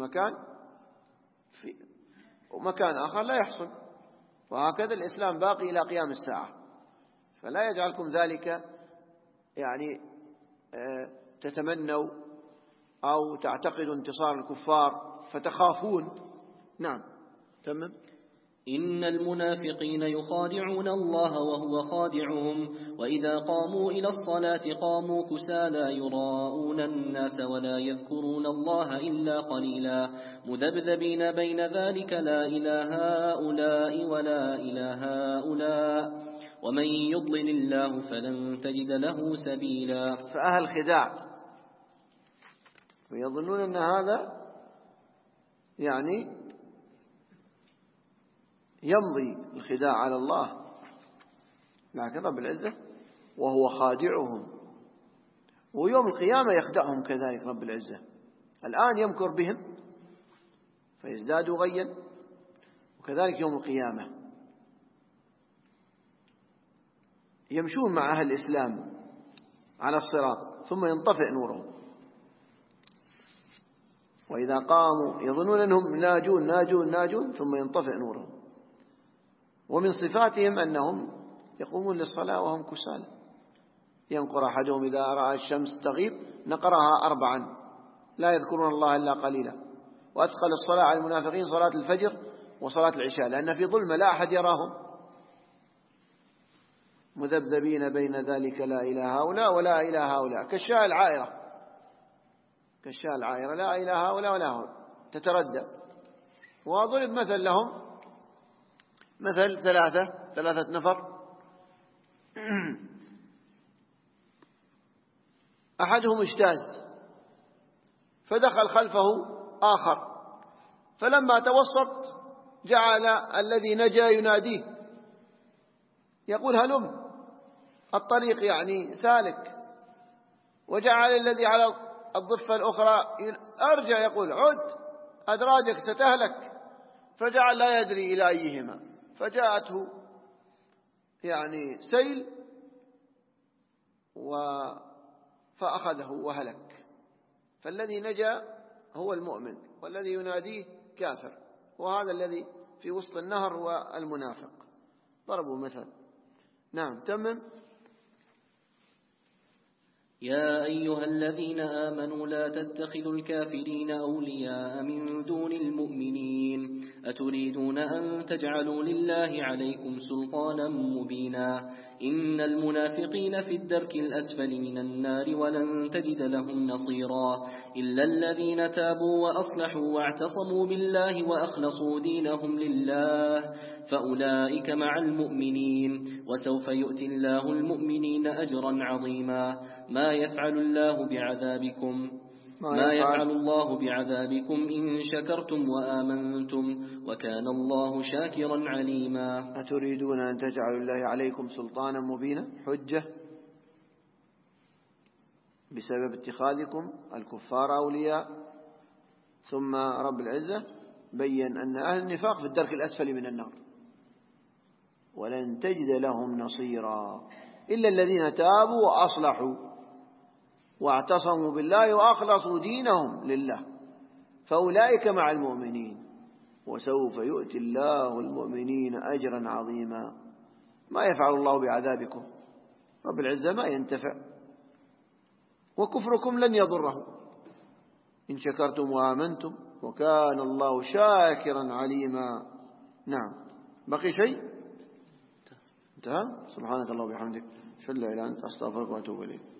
مكان آخر لا يحصل، وهكذا الإسلام باقي إلى قيام الساعة. فلا يجعلكم ذلك تتمنوا أو تعتقدوا انتصار الكفار فتخافون. نعم. تمام. إن المنافقين يخادعون الله وهو خادعهم وإذا قاموا إلى الصلاة قاموا كسالى يراءون الناس ولا يذكرون الله إلا قليلا مذبذبين بين ذلك لا إلى هؤلاء ولا إلى هؤلاء ومن يضلل الله فلن تجد له سبيلا. فأهل خداع ويظنون أن هذا يمضي الخداع على الله، لكن رب العزة وهو خادعهم ويوم القيامة يخدعهم كذلك. رب العزة الآن يمكر بهم فيزدادوا غيا، وكذلك يوم القيامة يمشون مع أهل الإسلام على الصراط ثم ينطفئ نورهم، وإذا قاموا يظنون أنهم ناجون ثم ينطفئ نورهم. ومن صفاتهم أنهم يقومون للصلاة وهم كسالى. ينقر أحدهم إذا رأى الشمس تغيب نقرها 4 لا يذكرون الله إلا قليلا. وأثقل الصلاة على المنافقين صلاة الفجر وصلاة العشاء، لأن في ظلمة لا أحد يراهم، مذبذبين بين ذلك لا إلى هؤلاء ولا إلى هؤلاء، كالشاة العائرة، كالشاة العائرة لا إلى هؤلاء ولا هؤلاء تتردد. وضرب مثل لهم مثل 3 نفر، أحدهم اجتاز فدخل خلفه آخر، فلما توسط جعل الذي نجا يناديه يقول هلم، الطريق يعني سالك، وجعل الذي على الضفة الأخرى أرجع يقول عد أدراجك ستهلك، فجعل لا يدري إلى أيهما، فجاءته يعني سيل فأخذه وهلك. فالذي نجا هو المؤمن، والذي يناديه كافر، وهذا الذي في وسط النهر هو المنافق. ضربوا مثل. نعم تمم. يا أيها الذين آمنوا لا تتخذوا الكافرين أولياء من دون المؤمنين أتريدون أن تجعلوا لله عليكم سلطانا مبينا إن المنافقين في الدرك الأسفل من النار ولن تجد لهم نصيرا إلا الذين تابوا وأصلحوا واعتصموا بالله وأخلصوا دينهم لله فأولئك مع المؤمنين وسوف يؤتي الله المؤمنين أجرا عظيما ما يفعل الله بعذابكم إن شكرتم وآمنتم وكان الله شاكرا عليما. أتريدون أن تجعلوا الله عليكم سلطانا مبينا، حجة بسبب اتخاذكم الكفار أولياء. ثم رب العزة بين أن أهل النفاق في الدرك الأسفل من النار ولن تجد لهم نصيرا إلا الذين تابوا وأصلحوا واعتصموا بالله وأخلصوا دينهم لله فأولئك مع المؤمنين وسوف يؤتي الله المؤمنين أجرا عظيما. ما يفعل الله بعذابكم، رب العزة ما ينتفع، وكفركم لن يضره إن شكرتم وآمنتم وكان الله شاكرا عليما. نعم بقي شيء؟ انتهى. سبحانك الله وبحمدك أشهد أن لا إله إلا أنت أستغفرك وأتوب إليك.